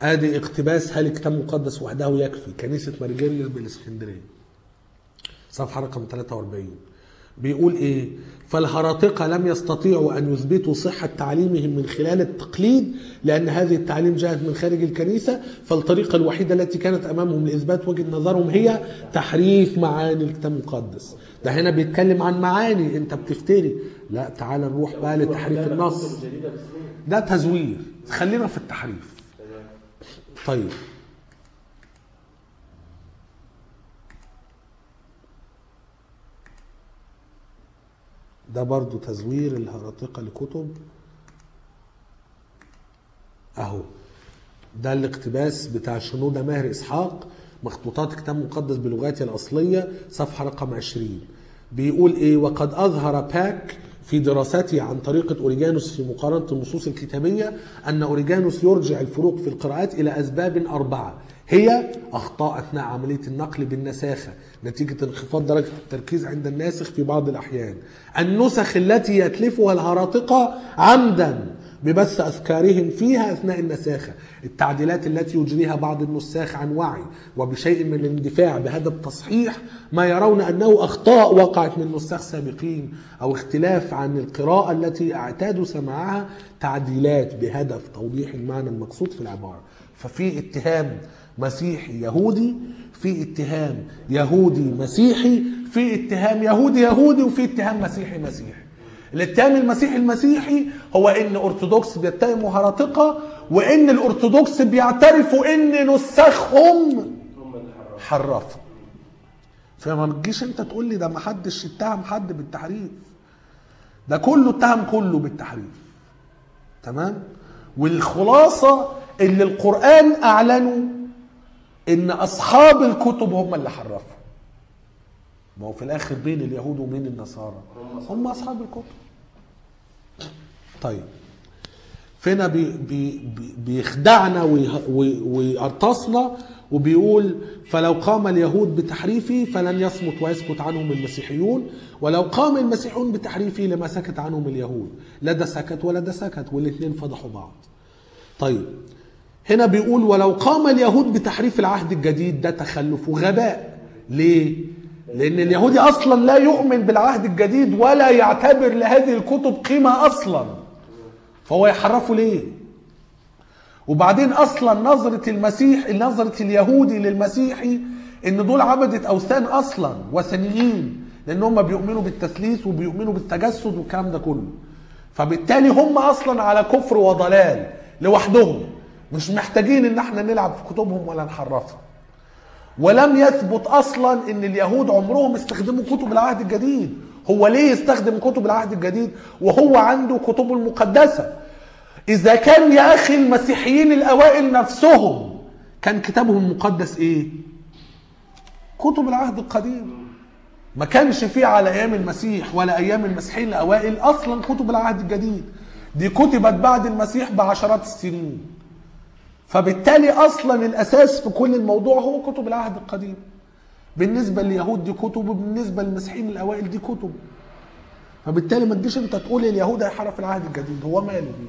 ادي اقتباس هل الكتاب المقدس وحده يكفي، كنيسة مارجيرجس بالاسكندرية، صفحة رقم ثلاثة وأربعين. بيقول ايه؟ فالهراطقة لم يستطيعوا ان يثبتوا صحة تعليمهم من خلال التقليد، لان هذه التعليم جاءت من خارج الكنيسة، فالطريقة الوحيدة التي كانت امامهم لاثبات وجهة نظرهم هي تحريف معاني الكتاب المقدس. ده هنا بيتكلم عن معاني، انت بتفتري. لا تعال نروح بقى لتحريف النص، ده تزوير، خلينا في التحريف. طيب ده برضو تزوير الهراطقة لكتب اهو. ده الاقتباس بتاع شنودة ماهر اسحاق، مخطوطات كتاب مقدس بلغاتها الاصلية، صفحة رقم عشرين. بيقول ايه؟ وقد اظهر باك في دراسته عن طريقة أوريجانوس في مقارنة النصوص الكتابية أن أوريجانوس يرجع الفروق في القراءات إلى أسباب أربعة، هي أخطاء أثناء عملية النقل بالنساخة نتيجة انخفاض درجة التركيز عند الناسخ في بعض الأحيان، النسخ التي يتلفها الهراطقة عمدا ببث أذكارهم فيها أثناء النساخة، التعديلات التي يجريها بعض النساخ عن وعي وبشيء من الاندفاع بهدف تصحيح ما يرون أنه أخطاء وقعت من نساخ سابقين، أو اختلاف عن القراءة التي اعتادوا سماعها، تعديلات بهدف توضيح المعنى المقصود في العبارة. ففي اتهام مسيحي يهودي، في اتهام يهودي مسيحي، في اتهام يهودي يهودي، وفي اتهام مسيحي مسيحي. الاتهام المسيحي المسيحي هو ان ارثوذكس بيتهموا هراطقة، وان الارثوذكس بيعترفوا ان نسخهم حرفوا. فما تجيش انت تقول لي ده ما حدش اتهم حد بالتحريف، ده كله اتهم كله بالتحريف. تمام؟ والخلاصة اللي القرآن اعلنوا ان اصحاب الكتب هم اللي حرفوا. ما هو في الاخر بين اليهود وبين النصارى هم اصحاب الكتب. طيب فينا بي بي بيخدعنا ويرتصنا وبيقول فلو قام اليهود بتحريفه فلن يصمت ويسكت عنهم المسيحيون، ولو قام المسيحيون بتحريفه لما سكت عنهم اليهود. لا ده سكت ولا ده سكت، والاثنين فضحوا بعض. طيب هنا بيقول ولو قام اليهود بتحريف العهد الجديد، ده تخلف وغباء. ليه؟ لأن اليهودي أصلا لا يؤمن بالعهد الجديد ولا يعتبر لهذه الكتب قيمة أصلا، فهو يحرفه ليه؟ وبعدين أصلا نظرة المسيح، نظرة اليهودي للمسيحي إن دول عبدة أوثان أصلا، وثنيين، لأن هم بيؤمنوا بالتثليث وبيؤمنوا بالتجسد والكلام ده كله. فبالتالي هم أصلا على كفر وضلال لوحدهم، مش محتاجين إن احنا نلعب في كتبهم ولا نحرفها. ولم يثبت اصلا ان اليهود عمرهم استخدموا كتب العهد الجديد. هو ليه يستخدم كتب العهد الجديد وهو عنده كتبه المقدسة؟ اذا كان يا اخي المسيحيين الاوائل نفسهم كان كتابهم المقدس ايه؟ كتب العهد القديم. ما كانش فيه على ايام المسيح ولا ايام المسيحيين الاوائل اصلا كتب العهد الجديد، دي كتبت بعد المسيح بعشرات السنين. فبالتالي اصلا الاساس في كل الموضوع هو كتب العهد القديم. بالنسبه لليهود دي كتب، وبالنسبه للمسيحيين الاوائل دي كتب. فبالتالي ما تجيش انت تقول اليهود هيحرف العهد الجديد، هو ماله بيه؟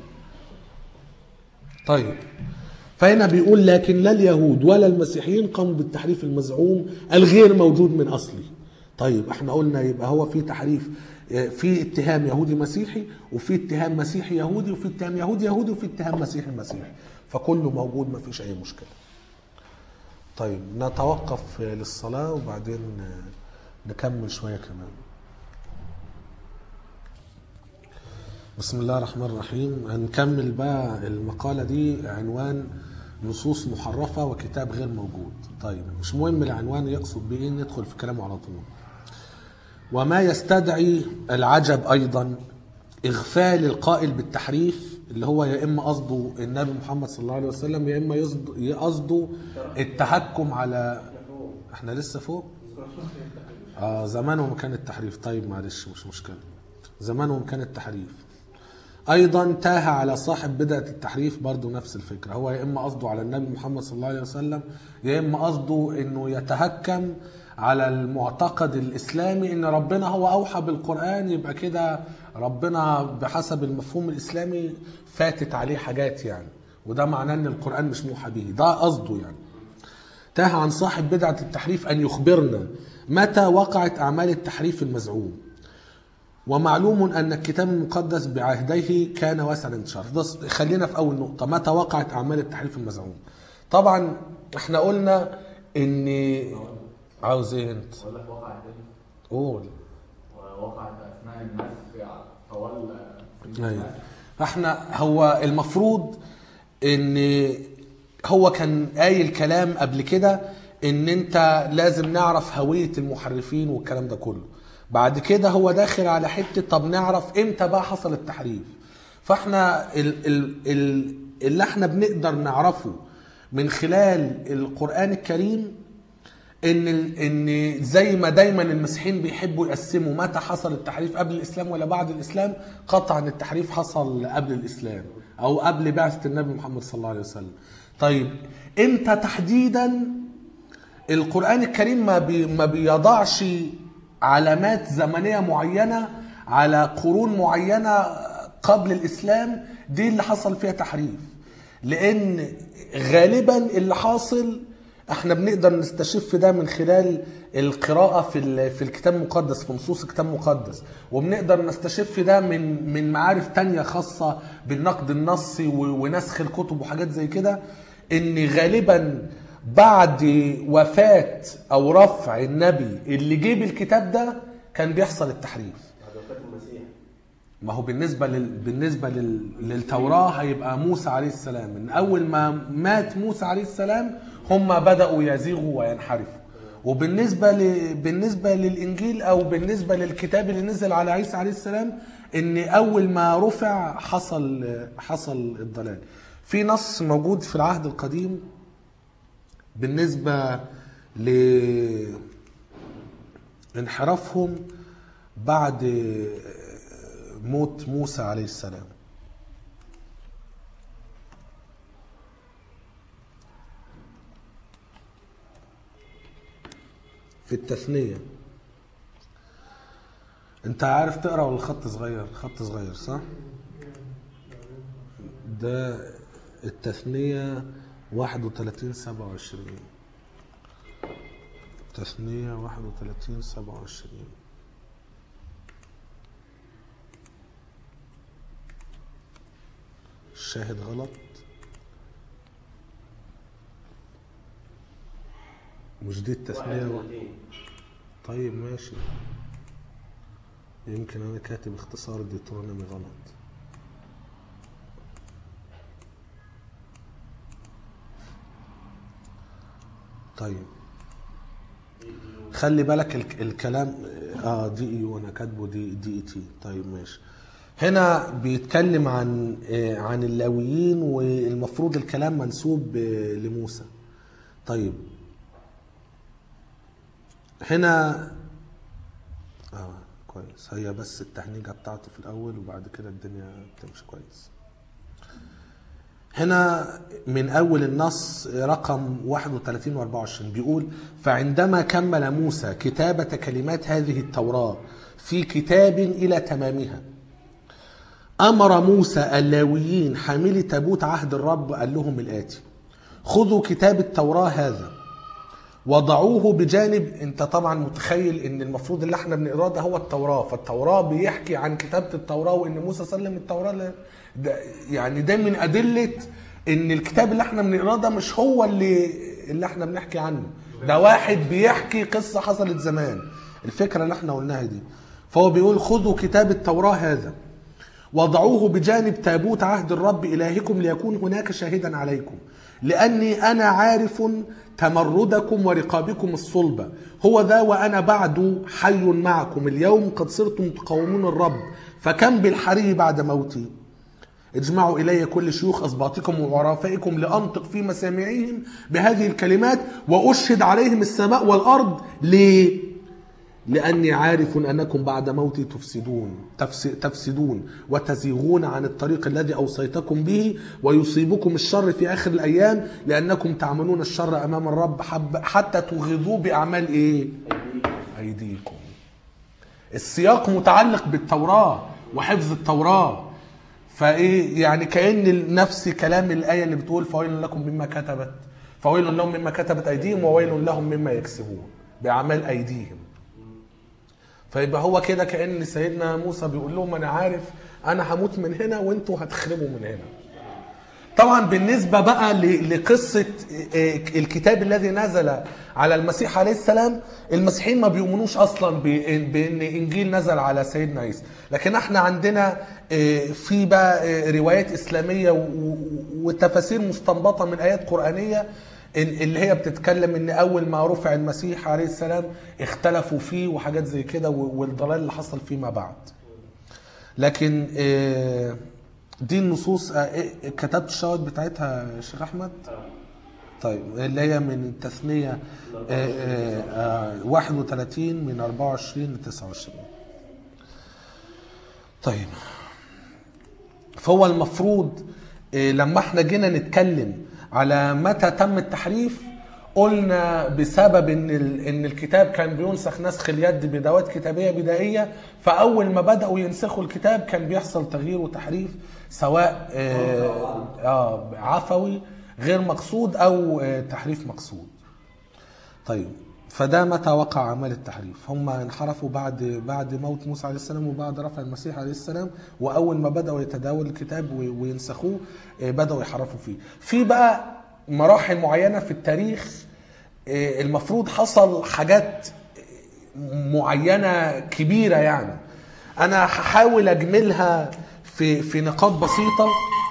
طيب فهنا بيقول لكن لا اليهود ولا المسيحيين قاموا بالتحريف المزعوم الغير موجود من اصله. طيب احنا قلنا يبقى هو في تحريف، في اتهام يهودي مسيحي، وفي اتهام مسيحي يهودي، وفي اتهام يهودي يهودي، وفي اتهام مسيحي مسيحي، فكله موجود، ما فيش اي مشكلة. طيب نتوقف للصلاة وبعدين نكمل شوية كمان. بسم الله الرحمن الرحيم. هنكمل بقى المقالة دي، عنوان نصوص محرفة وكتاب غير موجود. طيب مش مهم العنوان يقصد بإيه، ندخل في كلامه على طول. وما يستدعي العجب أيضا إغفال القائل بالتحريف، اللي هو يا إما قصده النبي محمد صلى الله عليه وسلم، يا إما قصده التحكم على، احنا لسه فوق آه زمانهم كان التحريف. طيب معلش مش مشكلة، زمانهم كان التحريف. أيضا تاه على صاحب بدعة التحريف برضو نفس الفكرة، هو يا إما قصده على النبي محمد صلى الله عليه وسلم، يا إما قصده إنه يتهكم على المعتقد الإسلامي إن ربنا هو أوحى بالقرآن، يبقى كده ربنا بحسب المفهوم الإسلامي فاتت عليه حاجات يعني، وده معناه ان القرآن مش موحى به، ده قصده يعني. تاه عن صاحب بدعة التحريف أن يخبرنا متى وقعت أعمال التحريف المزعوم. ومعلوم أن الكتاب المقدس بعهديه كان واسع الانتشار. خلينا في أول نقطة، متى وقعت أعمال التحريف المزعوم. طبعا احنا قلنا ان عاوز ايه انت؟ اقول لك وقعت ايه؟ قول. وقعت اثناء النسخ طوال ايوه. احنا هو المفروض ان هو كان قايل كلام قبل كده ان انت لازم نعرف هوية المحرفين والكلام ده كله. بعد كده هو داخل على حتة طب نعرف امتى بقى حصل التحريف. فاحنا ال ال ال اللي احنا بنقدر نعرفه من خلال القرآن الكريم ان ان زي ما دايما المسيحيين بيحبوا يقسموا متى حصل التحريف، قبل الاسلام ولا بعد الاسلام. قطعا التحريف حصل قبل الاسلام او قبل بعثة النبي محمد صلى الله عليه وسلم. طيب امتى تحديدا؟ القرآن الكريم ما بي ما بيضعش علامات زمنية معينة على قرون معينة قبل الاسلام دي اللي حصل فيها تحريف، لان غالبا اللي حاصل احنا بنقدر نستشف ده من خلال القراءة في في الكتاب المقدس، في نصوص الكتاب المقدس، وبنقدر نستشف ده من من معارف تانية خاصة بالنقد النصي ونسخ الكتب وحاجات زي كده، ان غالبا بعد وفاة او رفع النبي اللي جيب الكتاب ده كان بيحصل التحريف. بعد وفاة المسيح. ما هو بالنسبة لل... بالنسبة لل... للتوراة هيبقى موسى عليه السلام. من أول ما مات موسى عليه السلام هم بدأوا يزيغوا وينحرفوا. وبالنسبة ل... بالنسبة للإنجيل أو بالنسبة للكتاب اللي نزل على عيسى عليه السلام إن أول ما رفع حصل حصل الضلال. في نص موجود في العهد القديم بالنسبة لانحرافهم بعد موت موسى عليه السلام. في التثنية. انت عارف تقرأ ولا الخط صغير؟ خط صغير صح؟ ده التثنية واحد وثلاثين سبعة وعشرين. تثنية واحد وثلاثين سبعة وعشرين. الشاهد غلط. مش دي التثنية و... طيب ماشي، يمكن انا كاتب اختصار ديترونومي غلط. طيب خلي بالك ال... الكلام اه دي اي وانا كاتبه دي دي اي تي. طيب ماشي. هنا بيتكلم عن عن اللاويين والمفروض الكلام منسوب لموسى. طيب هنا اه كويس، هي بس التهنيجة بتاعته في الاول وبعد كده الدنيا بتمشي كويس. هنا من اول النص رقم واحد وثلاثين واربعة وعشرين بيقول: فعندما كمل موسى كتابة كلمات هذه التوراة في كتاب الى تمامها أمر موسى اللاويين حاملي تابوت عهد الرب، قال لهم الآتي: خذوا كتاب التوراة هذا وضعوه بجانب. انت طبعا متخيل ان المفروض اللي احنا بنقراه ده هو التوراة، فالتوراة بيحكي عن كتابة التوراة وان موسى سلم التوراة. ده يعني ده من أدلة ان الكتاب اللي احنا بنقراه ده مش هو اللي اللي احنا بنحكي عنه، ده واحد بيحكي قصة حصلت زمان. الفكرة اللي احنا قلناها دي. فهو بيقول: خذوا كتاب التوراة هذا وضعوه بجانب تابوت عهد الرب إلهكم ليكون هناك شاهدا عليكم، لأني أنا عارف تمردكم ورقابكم الصلبة. هو ذا وأنا بعد حي معكم اليوم، قد صرتم تقاومون الرب، فكم بالحري بعد موتي. اجمعوا إلي كل شيوخ أسباطكم وعرفائكم لأنطق في مسامعهم بهذه الكلمات وأشهد عليهم السماء والأرض. ليه؟ لأني عارف أنكم بعد موتي تفسدون تفسدون وتزيغون عن الطريق الذي أوصيتكم به، ويصيبكم الشر في آخر الأيام، لأنكم تعملون الشر أمام الرب حتى تغضوا بأعمال إيه؟ أيديكم. السياق متعلق بالتوراة وحفظ التوراة، فايه يعني كأن نفس كلام الآية اللي بتقول فويل لكم مما كتبت فويل لهم مما كتبت أيديهم وويل لهم مما يكسبون بأعمال أيديهم. فيبقى هو كده كأن سيدنا موسى بيقول لهم أنا عارف أنا هموت من هنا وانتوا هتخربوا من هنا. طبعا بالنسبة بقى لقصة الكتاب الذي نزل على المسيح عليه السلام، المسيحيين ما بيؤمنوش أصلا بأن إنجيل نزل على سيدنا عيسى، لكن احنا عندنا في بقى روايات إسلامية وتفاسير مستنبطة من آيات قرآنية اللي هي بتتكلم ان اول ما رفع المسيح عليه السلام اختلفوا فيه وحاجات زي كده والضلال اللي حصل فيما بعد. لكن دي النصوص كتبت الشواهد بتاعتها يا شيخ احمد؟ طيب اللي هي من التثنية واحد وثلاثين من أربعة وعشرين ل تسعة وعشرين. طيب فهو المفروض لما احنا جينا نتكلم على متى تم التحريف قلنا بسبب ان ان الكتاب كان بينسخ نسخ اليد بدوات كتابيه بدائيه، فاول ما بداوا ينسخوا الكتاب كان بيحصل تغيير وتحريف سواء آه آه عفوي غير مقصود او آه تحريف مقصود. طيب فده متى وقع اعمال التحريف؟ هم انحرفوا بعد بعد موت موسى عليه السلام وبعد رفع المسيح عليه السلام، واول ما بداوا يتداول الكتاب وينسخوه بداوا يحرفوا فيه. في بقى مراحل معينه في التاريخ المفروض حصل حاجات معينه كبيره، يعني انا هحاول اجملها في في نقاط بسيطه.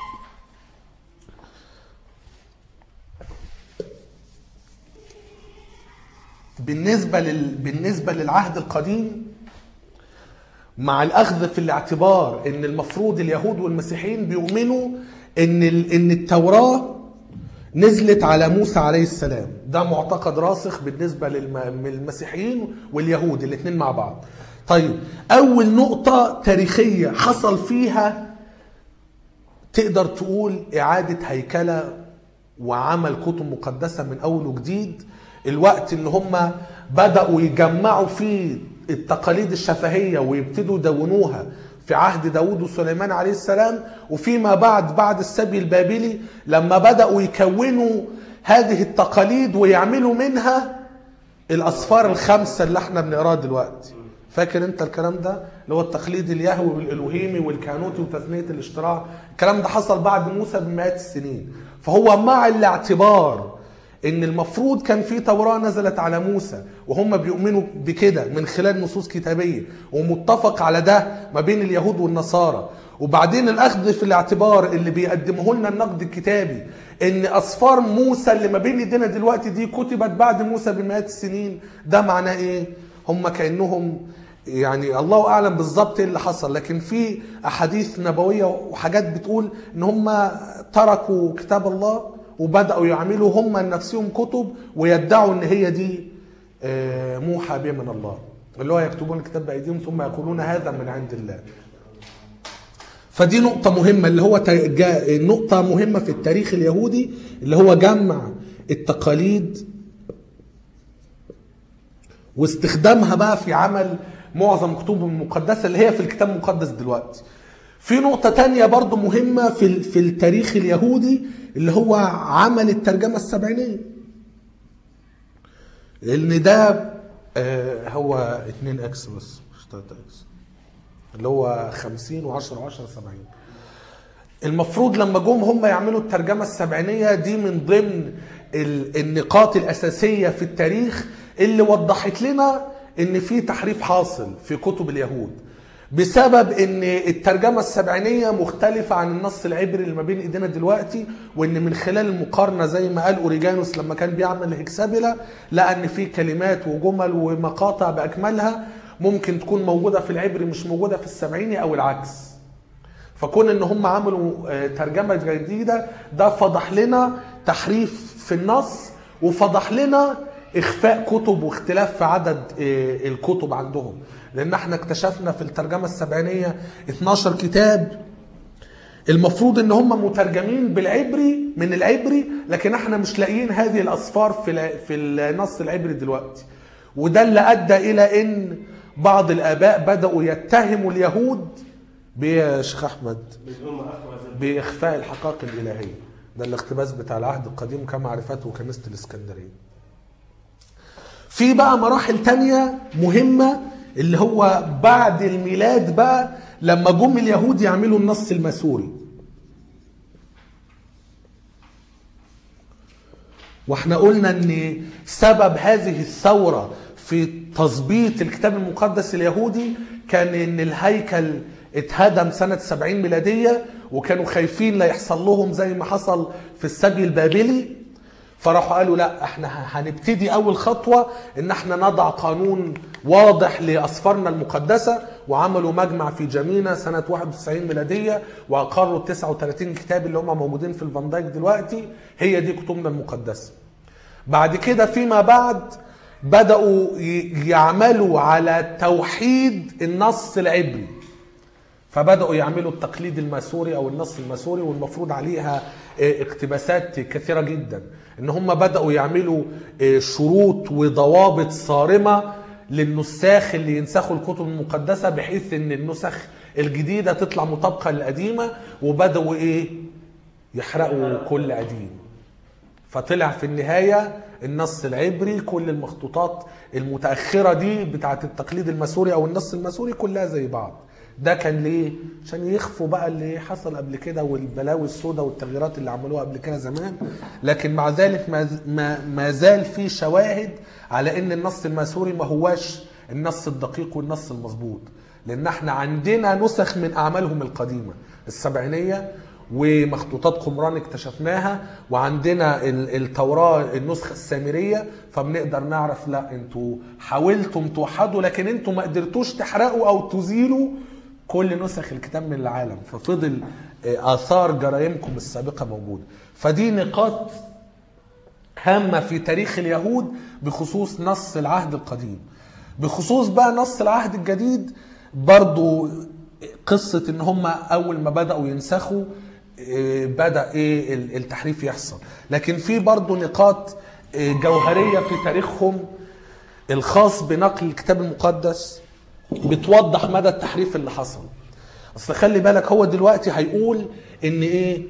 بالنسبة لل... بالنسبة للعهد القديم، مع الأخذ في الاعتبار أن المفروض اليهود والمسيحيين بيؤمنوا أن ال... أن التوراة نزلت على موسى عليه السلام، ده معتقد راسخ بالنسبة للمسيحيين واليهود الاثنين مع بعض. طيب أول نقطة تاريخية حصل فيها تقدر تقول إعادة هيكلة وعمل كتب مقدسة من أول وجديد، الوقت ان هم بدأوا يجمعوا فيه التقاليد الشفهية ويبتدوا يدونوها في عهد داود وسليمان عليه السلام، وفيما بعد بعد السبي البابلي لما بدأوا يكونوا هذه التقاليد ويعملوا منها الأسفار الخمسة اللي احنا بنقراها دلوقتي. فاكر انت الكلام ده اللي هو التقليد اليهوي والالوهيمي والكهنوتي وتثنية الاشتراع؟ الكلام ده حصل بعد موسى بمئات السنين. فهو مع الاعتبار ان المفروض كان في توراة نزلت على موسى وهم بيؤمنوا بكده من خلال نصوص كتابية ومتفق على ده ما بين اليهود والنصارى، وبعدين الاخذ في الاعتبار اللي بيقدمه لنا النقد الكتابي ان اسفار موسى اللي ما بين ايدينا دلوقتي دي كتبت بعد موسى بمئات السنين. ده معناه ايه؟ هم كأنهم يعني الله اعلم بالظبط ايه اللي حصل، لكن في احاديث نبوية وحاجات بتقول ان هم تركوا كتاب الله وبدأوا يعملوا هم لنفسهم كتب ويدعوا ان هي دي موحى بها من الله، اللي هو يكتبون الكتاب بأيديهم ثم يقولون هذا من عند الله. فدي نقطة مهمة، اللي هو نقطة مهمة في التاريخ اليهودي، اللي هو جمع التقاليد واستخدامها بقى في عمل معظم كتب المقدسة اللي هي في الكتاب المقدس دلوقتي. في نقطة تانية برضو مهمة في في التاريخ اليهودي اللي هو عمل الترجمة السبعينية، لأن ده آه هو اتنين اكس بس مش تلاتة اكس، اللي هو خمسين وعشرة وعشرة سبعين. المفروض لما جم هم يعملوا الترجمة السبعينية دي من ضمن النقاط الأساسية في التاريخ اللي وضحت لنا ان في تحريف حاصل في كتب اليهود بسبب ان الترجمة السبعينية مختلفة عن النص العبري اللي ما بين ايدينا دلوقتي، وان من خلال المقارنة زي ما قال اوريجانوس لما كان بيعمل هكسابيلا لقى ان في كلمات وجمل ومقاطع باكملها ممكن تكون موجودة في العبري مش موجودة في السبعيني او العكس. فكون ان هم عملوا ترجمة جديدة ده فضح لنا تحريف في النص، وفضح لنا اخفاء كتب واختلاف في عدد الكتب عندهم، لان احنا اكتشفنا في الترجمة السبعينية اتناشر كتاب المفروض ان هم مترجمين بالعبري من العبري، لكن احنا مش لاقيين هذه الاسفار في في النص العبري دلوقتي. وده اللي ادى الى ان بعض الاباء بدأوا يتهموا اليهود بيه يا شيخ احمد؟ بدون ما اخرج باخفاء الحقائق الالهيه. ده الاقتباس بتاع العهد القديم كما عرفته كنيسه الاسكندريه. في بقى مراحل تانية مهمه اللي هو بعد الميلاد بقى، لما جم اليهود يعملوا النص الماسوري. واحنا قلنا ان سبب هذه الثورة في تظبيط الكتاب المقدس اليهودي كان ان الهيكل اتهدم سنة سبعين ميلادية، وكانوا خايفين لا يحصل لهم زي ما حصل في السبي البابلي. فراحوا قالوا لا، احنا هنبتدي اول خطوة ان احنا نضع قانون واضح لاسفارنا المقدسة، وعملوا مجمع في جمينة سنة واحد وتسعين ميلادية، واقروا ال تسعة وثلاثين كتاب اللي هم موجودين في الفان دايك دلوقتي هي دي كتبنا المقدسة. بعد كده فيما بعد بدأوا يعملوا على توحيد النص العبري، فبدأوا يعملوا التقليد الماسوري أو النص الماسوري، والمفروض عليها اقتباسات كثيرة جدا. إن هم بدأوا يعملوا شروط وضوابط صارمة للنساخ اللي ينسخوا الكتب المقدسة، بحيث إن النسخ الجديدة تطلع مطابقة للقديمة، وبدأوا إيه يحرقوا كل قديم. فطلع في النهاية النص العبري كل المخطوطات المتأخرة دي بتاعة التقليد الماسوري أو النص الماسوري كلها زي بعض. ده كان ليه؟ عشان يخفوا بقى اللي حصل قبل كده والبلاوي السوداء والتغييرات اللي عملوها قبل كده زمان. لكن مع ذلك ما, ما زال في شواهد على ان النص الماسوري ما هواش النص الدقيق والنص المظبوط، لان احنا عندنا نسخ من اعمالهم القديمة السبعينية ومخطوطات قمران اكتشفناها، وعندنا التوراة النسخة السامرية، فبنقدر نعرف لا انتوا حاولتم توحدوا لكن انتوا ما قدرتوش تحرقوا او تزيلوا كل نسخ الكتاب من العالم، ففضل آثار جرائمكم السابقة موجودة. فدي نقاط هامة في تاريخ اليهود بخصوص نص العهد القديم. بخصوص بقى نص العهد الجديد برضو قصة ان هم اول ما بدأوا ينسخوا بدأ ايه التحريف يحصل. لكن في برضو نقاط جوهرية في تاريخهم الخاص بنقل الكتاب المقدس بتوضح مدى التحريف اللي حصل. اصل خلي بالك هو دلوقتي هيقول ان ايه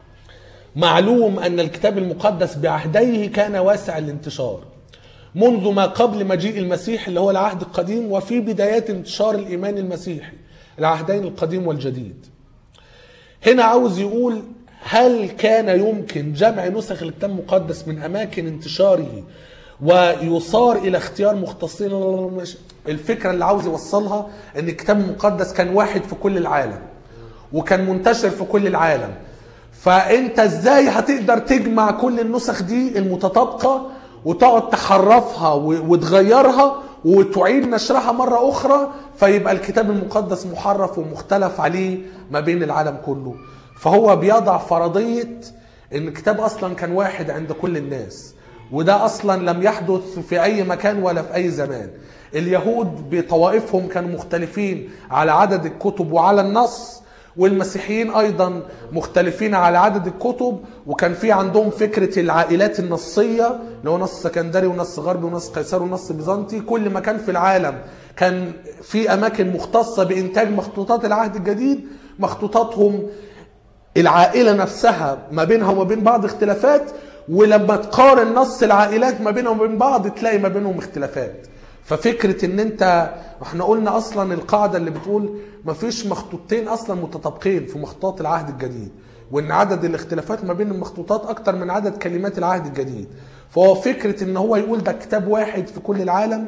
معلوم ان الكتاب المقدس بعهديه كان واسع الانتشار منذ ما قبل مجيء المسيح اللي هو العهد القديم، وفي بدايات انتشار الايمان المسيحي العهدين القديم والجديد. هنا عاوز يقول هل كان يمكن جمع نسخ الكتاب المقدس من اماكن انتشاره ويصار الى اختيار مختصين؟ الفكرة اللي عاوز يوصلها ان الكتاب المقدس كان واحد في كل العالم وكان منتشر في كل العالم، فانت ازاي هتقدر تجمع كل النسخ دي المتطابقة وتقعد تحرفها وتغيرها وتعيد نشرها مرة أخرى فيبقى الكتاب المقدس محرف ومختلف عليه ما بين العالم كله؟ فهو بيضع فرضية ان الكتاب أصلا كان واحد عند كل الناس، وده أصلا لم يحدث في أي مكان ولا في أي زمان. اليهود بطوائفهم كانوا مختلفين على عدد الكتب وعلى النص، والمسيحيين أيضا مختلفين على عدد الكتب، وكان في عندهم فكرة العائلات النصية اللي هو نص سكندري ونص غربي ونص قيصري ونص بيزنطي. كل مكان في العالم كان في أماكن مختصة بإنتاج مخطوطات العهد الجديد، مخطوطاتهم العائلة نفسها ما بينها وما بين بعض اختلافات، ولما تقارن نص العائلات ما بينهم وبين بعض تلاقي ما بينهم اختلافات. ففكرة ان انت احنا قلنا اصلا القاعدة اللي بتقول ما فيش مخطوطتين اصلا متطابقين في مخطوطات العهد الجديد، وان عدد الاختلافات ما بين المخطوطات اكتر من عدد كلمات العهد الجديد. فهو فكرة ان هو يقول ده كتاب واحد في كل العالم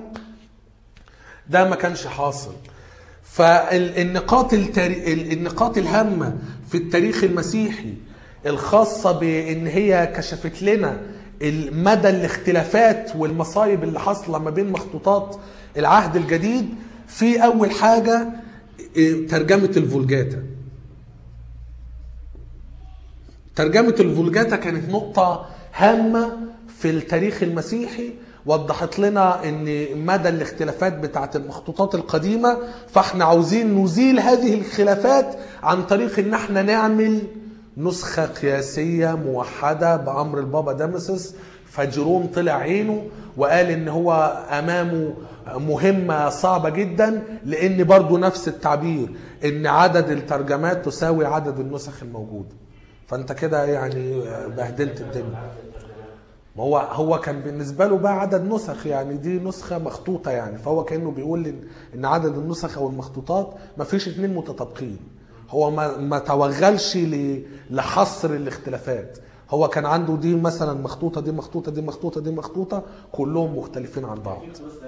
ده ما كانش حاصل. فالنقاط التاري... النقاط الهامة في التاريخ المسيحي الخاصة بان هي كشفت لنا مدى الاختلافات والمصايب اللي حصلة ما بين مخطوطات العهد الجديد، في أول حاجة ترجمة الفولجاتا. ترجمة الفولجاتا كانت نقطة هامة في التاريخ المسيحي، وضحت لنا ان مدى الاختلافات بتاعت المخطوطات القديمة، فاحنا عاوزين نزيل هذه الخلافات عن طريق ان احنا نعمل نسخة قياسية موحدة بأمر البابا دامسس فجيروم طلع عينه وقال ان هو امامه مهمة صعبة جدا، لان برضو نفس التعبير ان عدد الترجمات تساوي عدد النسخ الموجودة. فانت كده يعني بهدلت الدنيا. ما هو هو كان بالنسبة له بقى عدد نسخ، يعني دي نسخة مخطوطة يعني، فهو كأنه بيقول ان عدد النسخ او المخطوطات ما فيش اتنين متطابقين. هو ما ما توغلش لحصر الاختلافات، هو كان عنده دي مثلا مخطوطة دي مخطوطة دي مخطوطة دي مخطوطة كلهم مختلفين عن بعض.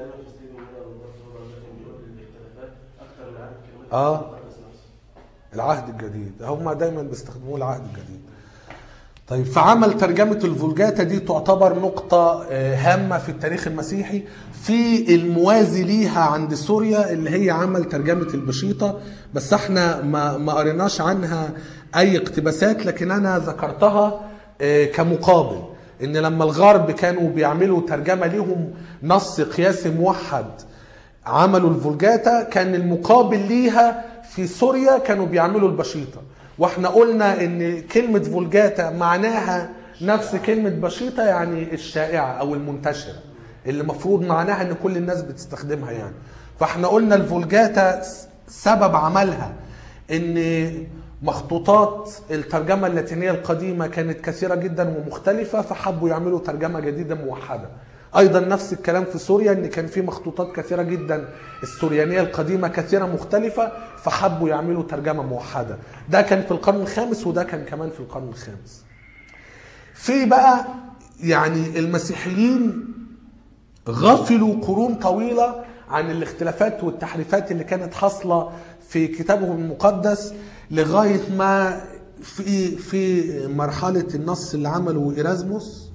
اه العهد الجديد هم دايما بيستخدموه العهد الجديد. طيب فعمل ترجمة الفولجاتا دي تعتبر نقطة هامة في التاريخ المسيحي، في الموازي ليها عند سوريا اللي هي عمل ترجمة البشيطة، بس احنا ما ما قريناش عنها اي اقتباسات، لكن انا ذكرتها كمقابل ان لما الغرب كانوا بيعملوا ترجمة ليهم نص قياسي موحد عملوا الفولجاتا، كان المقابل ليها في سوريا كانوا بيعملوا البشيطة. واحنا قلنا ان كلمة فولجاتا معناها نفس كلمة بشيطة، يعني الشائعة او المنتشرة اللي مفروض معناها ان كل الناس بتستخدمها يعني. فاحنا قلنا الفولجاتا سبب عملها ان مخطوطات الترجمة اللاتينية القديمة كانت كثيرة جدا ومختلفة، فحبوا يعملوا ترجمة جديدة موحدة. ايضا نفس الكلام في سوريا، ان كان في مخطوطات كثيرة جدا السوريانية القديمة كثيرة مختلفة، فحبوا يعملوا ترجمة موحدة. ده كان في القرن الخامس وده كان كمان في القرن الخامس. في بقى يعني المسيحيين غفلوا قرون طويلة عن الاختلافات والتحريفات اللي كانت حاصلة في كتابهم المقدس، لغاية ما في في مرحلة النص اللي عمله إيرازموس،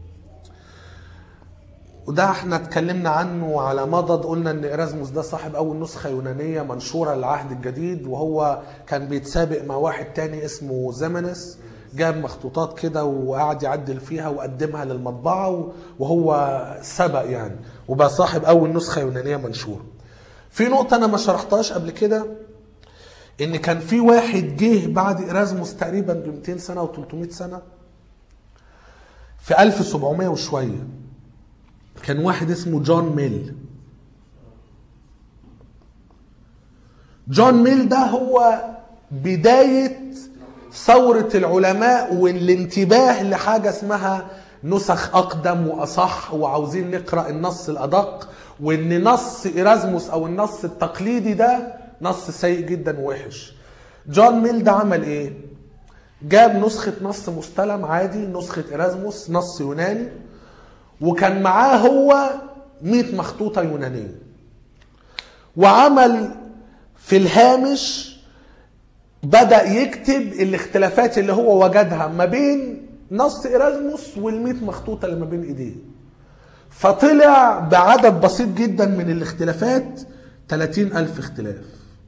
وده احنا اتكلمنا عنه على مضض. قلنا ان إيرازموس ده صاحب اول نسخة يونانية منشورة للعهد الجديد، وهو كان بيتسابق مع واحد تاني اسمه زمنس، جاب مخطوطات كده وقعد يعدل فيها وقدمها للمطبعة، وهو سبق يعني وبقى صاحب اول نسخة يونانية منشورة. في نقطة انا ما شرحتهاش قبل كده، ان كان في واحد جه بعد إيرازموس تقريبا ب مئتين سنة و ثلاثمئة سنة في ألف وسبعمئة وشوية، كان واحد اسمه جون ميل. جون ميل ده هو بداية ثورة العلماء والانتباه لحاجة اسمها نسخ أقدم وأصح، وعاوزين نقرأ النص الأدق، وإن نص إيرازموس أو النص التقليدي ده نص سيء جدا ووحش. جون ميل ده عمل إيه؟ جاب نسخة نص مستلم عادي، نسخة إيرازموس نص يوناني، وكان معاه هو مئة مخطوطة يونانية، وعمل في الهامش بدأ يكتب الاختلافات اللي هو وجدها ما بين نص إيرازموس والمئة مخطوطة اللي ما بين ايديه. فطلع بعدد بسيط جدا من الاختلافات ثلاثين ألف اختلاف،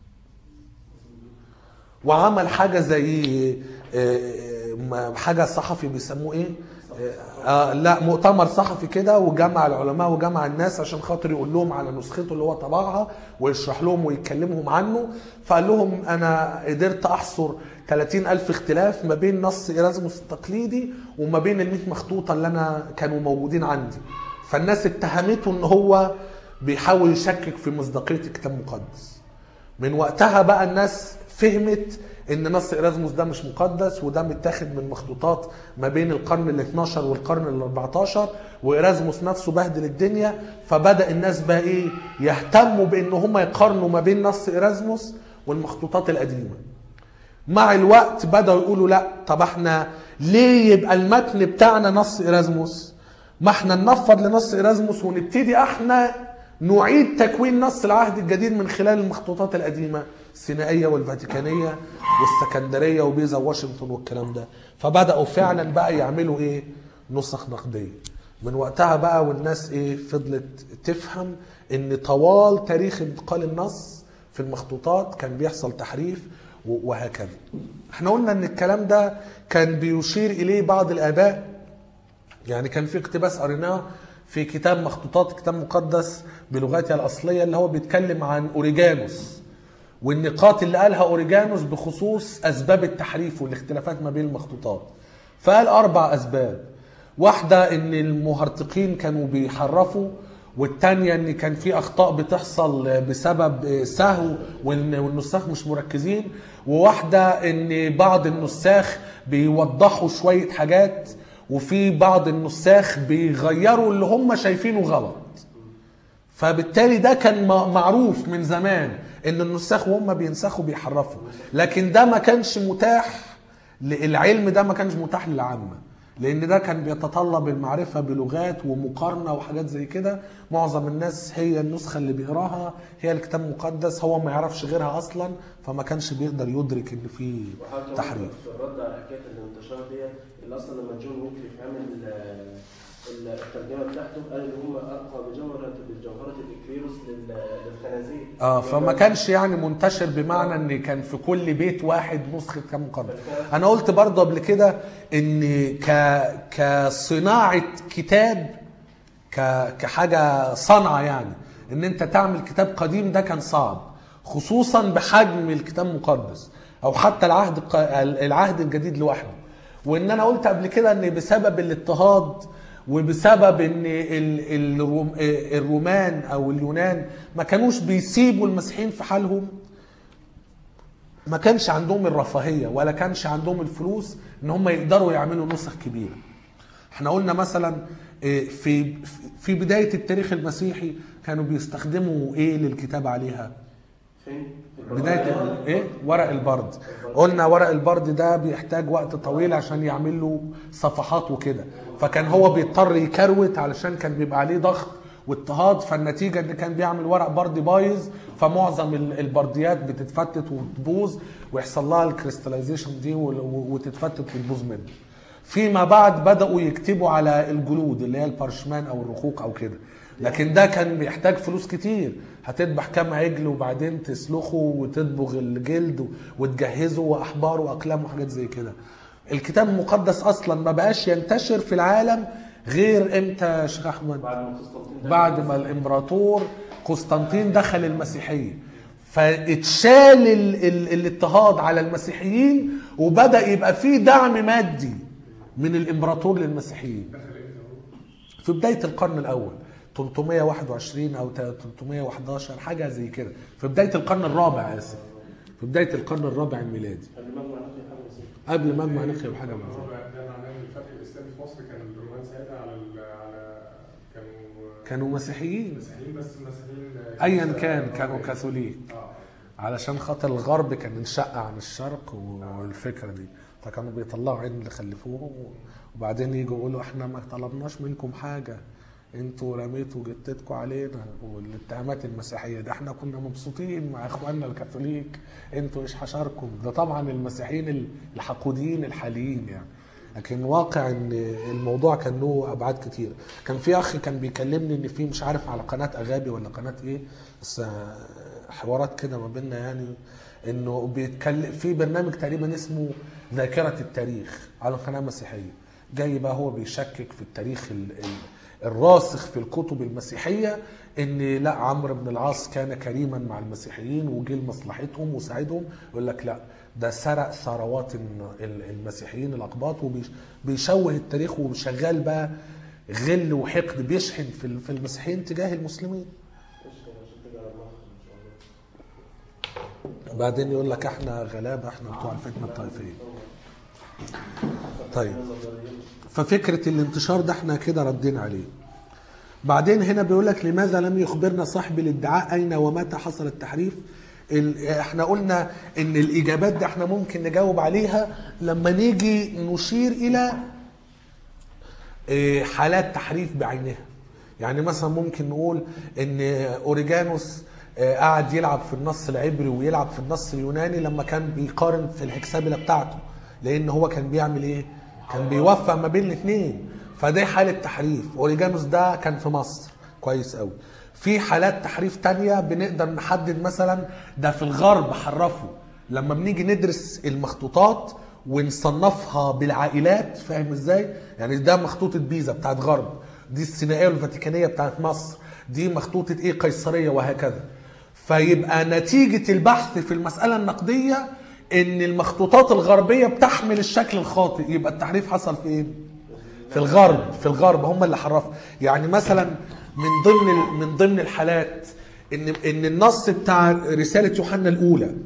وعمل حاجة زي حاجة صحفي بيسموه ايه آه لا مؤتمر صحفي كده، وجمع العلماء وجمع الناس عشان خاطر يقول لهم على نسخته اللي هو طبعها ويشرح لهم ويتكلمهم عنه. فقال لهم انا قدرت احصر ثلاثين ألف اختلاف ما بين نص إيرازموس التقليدي وما بين المئة مخطوطة اللي انا كانوا موجودين عندي. فالناس اتهمته ان هو بيحاول يشكك في مصداقية الكتاب المقدس. من وقتها بقى الناس فهمت ان نص إيرازموس ده مش مقدس، وده متاخد من مخطوطات ما بين القرن الاثناشر والقرن الاربعتاشر، وإيرازموس نفسه بهدل الدنيا. فبدأ الناس بقى ايه يهتموا بان هم يقارنوا ما بين نص إيرازموس والمخطوطات القديمة. مع الوقت بدأوا يقولوا لا، طب احنا ليه يبقى المتن بتاعنا نص إيرازموس؟ ما احنا ننفض لنص إيرازموس ونبتدي احنا نعيد تكوين نص العهد الجديد من خلال المخطوطات القديمة السينائية والفاتيكانية والسكندرية وبيزا واشنطن والكلام ده. فبدأوا فعلا بقى يعملوا ايه نسخ نقدية. من وقتها بقى والناس ايه فضلت تفهم ان طوال تاريخ انتقال النص في المخطوطات كان بيحصل تحريف وهكذا. احنا قلنا ان الكلام ده كان بيشير اليه بعض الاباء، يعني كان في اقتباس قريناه في كتاب مخطوطات كتاب مقدس بلغتها الأصلية اللي هو بيتكلم عن أوريجانوس والنقاط اللي قالها أوريجانوس بخصوص أسباب التحريف والاختلافات ما بين المخطوطات. فقال أربع أسباب، واحدة ان المهرطقين كانوا بيحرفوا، والتانية ان كان في اخطاء بتحصل بسبب سهو وان والنساخ مش مركزين، وواحدة ان بعض النساخ بيوضحوا شوية حاجات وفي بعض النساخ بيغيروا اللي هم شايفينه غلط. فبالتالي ده كان معروف من زمان ان النساخ وهم بينسخوا بيحرفوا، لكن ده ما كانش متاح، العلم ده ما كانش متاح للعامة، لان ده كان بيتطلب المعرفة بلغات ومقارنة وحاجات زي كده. معظم الناس هي النسخة اللي بيقراها هي الكتاب المقدس، هو ما يعرفش غيرها اصلا، فما كانش بيقدر يدرك ان في تحريف. في الرد على حكايه الانتشار ديت، اللي اصلا لما جون ويكليف عمل الترجمه بتاعته قال ان هم ارقى بجوهره بجوهره الاكليروس للخنازير. اه فما كانش يعني منتشر بمعنى ان كان في كل بيت واحد نسخه كتاب مقدس. انا قلت برضه قبل كده ان ك كصناعه كتاب، ك كحاجه صنعه، يعني ان انت تعمل كتاب قديم ده كان صعب، خصوصا بحجم الكتاب المقدس او حتى العهد العهد الجديد لوحده. وان انا قلت قبل كده ان بسبب الاضطهاد وبسبب ان الرومان او اليونان ما كانوش بيسيبوا المسيحيين في حالهم، ما كانش عندهم الرفاهية ولا كانش عندهم الفلوس ان هم يقدروا يعملوا نسخ كبيرة. احنا قلنا مثلا في في بداية التاريخ المسيحي كانوا بيستخدموا ايه للكتاب عليها؟ بداية ايه؟ ورق البرد. قلنا ورق البرد ده بيحتاج وقت طويل عشان يعمل له صفحات وكده، فكان هو بيضطر يكروت علشان كان بيبقى عليه ضغط واضطهاد، فالنتيجة ان كان بيعمل ورق برد بايظ، فمعظم البرديات بتتفتت وتبوظ ويحصل لها الكريستاليزيشن دي وتتفتت وتبوظ منه. فيما بعد بدأوا يكتبوا على الجلود اللي هي البارشمان او الرقوق او كده، لكن ده كان بيحتاج فلوس كتير، هتذبح كام عجل وبعدين تسلخه وتدبغ الجلد وتجهزه واحبار واقلام وحاجات زي كده. الكتاب المقدس اصلا ما بقاش ينتشر في العالم غير امتى يا شيخ احمد؟ بعد ما الامبراطور قسطنطين دخل المسيحيه، فاتشال ال ال الاضطهاد على المسيحيين وبدا يبقى فيه دعم مادي من الامبراطور للمسيحيين في بدايه القرن الاول ثلاثمائة وواحد وعشرين او ثلاثمائة وأحد عشر حاجه زي كده، في بدايه القرن الرابع اسف في بدايه القرن الرابع الميلادي، قبل مجمع نخي وحاجه من ده. ده معناه ان الفتح الاسلامي في مصر كان الرومان ساعتها على على كانوا كانوا مسيحيين مسيحيين بس مسيحيين ايا كان كانوا كاثوليك، علشان خاطر الغرب كان انشق عن الشرق والفكره دي، فكانوا بيطلعوا عين اللي خلفوهم وبعدين يجوا يقولوا احنا ما طلبناش منكم حاجه، انتوا رميتوا جتتكم علينا، والاتهامات المسيحيه ده احنا كنا مبسوطين مع اخواننا الكاثوليك، انتوا ايش حشركم؟ ده طبعا المسيحيين الحقوديين الحاليين يعني، لكن واقع ان الموضوع كان له ابعاد كتير. كان في اخ كان بيكلمني ان في مش عارف على قناه اغابي ولا قناه ايه، بس حوارات كده ما بيننا يعني، انه بيتكلم في برنامج تقريبا اسمه ذاكره التاريخ على قناه مسيحيه، جاي بقى هو بيشكك في التاريخ ال ال الراسخ في الكتب المسيحية ان لا عمرو بن العاص كان كريما مع المسيحيين وجه لمصلحتهم وساعدهم، يقول لك لا ده سرق ثروات المسيحيين الاقباط وبيشوه التاريخ وشغال بقى غل وحقد بيشحن في المسيحيين تجاه المسلمين. بعدين يقول لك احنا غلابة، احنا بتوع الفتنة الطائفية. طيب ففكرة الانتشار ده احنا كده ردينا عليه. بعدين هنا بيقول لك لماذا لم يخبرنا صاحب الادعاء اين ومتى حصل التحريف؟ احنا قلنا ان الاجابات دي احنا ممكن نجاوب عليها لما نيجي نشير الى حالات تحريف بعينها. يعني مثلا ممكن نقول ان اوريجانوس قاعد يلعب في النص العبري ويلعب في النص اليوناني لما كان بيقارن في الهكسابيلا بتاعته، لان هو كان بيعمل ايه؟ كان بيوفق ما بين الاثنين، فده حالة تحريف. اوريجانوس ده كان في مصر كويس قوي. في حالات تحريف تانية بنقدر نحدد مثلا ده في الغرب حرفوا، لما بنيجي ندرس المخطوطات ونصنفها بالعائلات، فاهم ازاي؟ يعني ده مخطوطة بيزا بتاعت غرب، دي السينائية والفاتيكانية بتاعت مصر، دي مخطوطة ايه قيصرية وهكذا. فيبقى نتيجة البحث في المسألة النقدية ان المخطوطات الغربية بتحمل الشكل الخاطئ، يبقى التحريف حصل فين؟ في الغرب في الغرب هم اللي حرفوا. يعني مثلا من ضمن من ضمن الحالات ان ان النص بتاع رساله يوحنا الاولى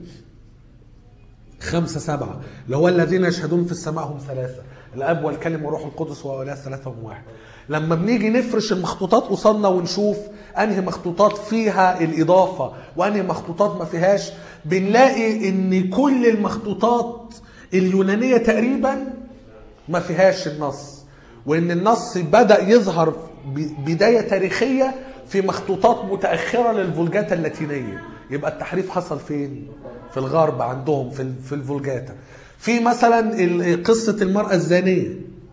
خمسة سبعة اللي هو الذين يشهدون في السماء هم ثلاثة، الاب والكلمة والروح القدس وهؤلاء ثلاثة هم واحد. لما بنيجي نفرش المخطوطات قصادنا ونشوف انهي مخطوطات فيها الاضافه وانهي مخطوطات ما فيهاش، بنلاقي ان كل المخطوطات اليونانيه تقريبا ما فيهاش النص، وان النص بدا يظهر بدايه تاريخيه في مخطوطات متاخره للفولجاتا اللاتينيه. يبقى التحريف حصل فين؟ في الغرب عندهم في في الفولجاتا. في مثلا قصه المراه الزانيه،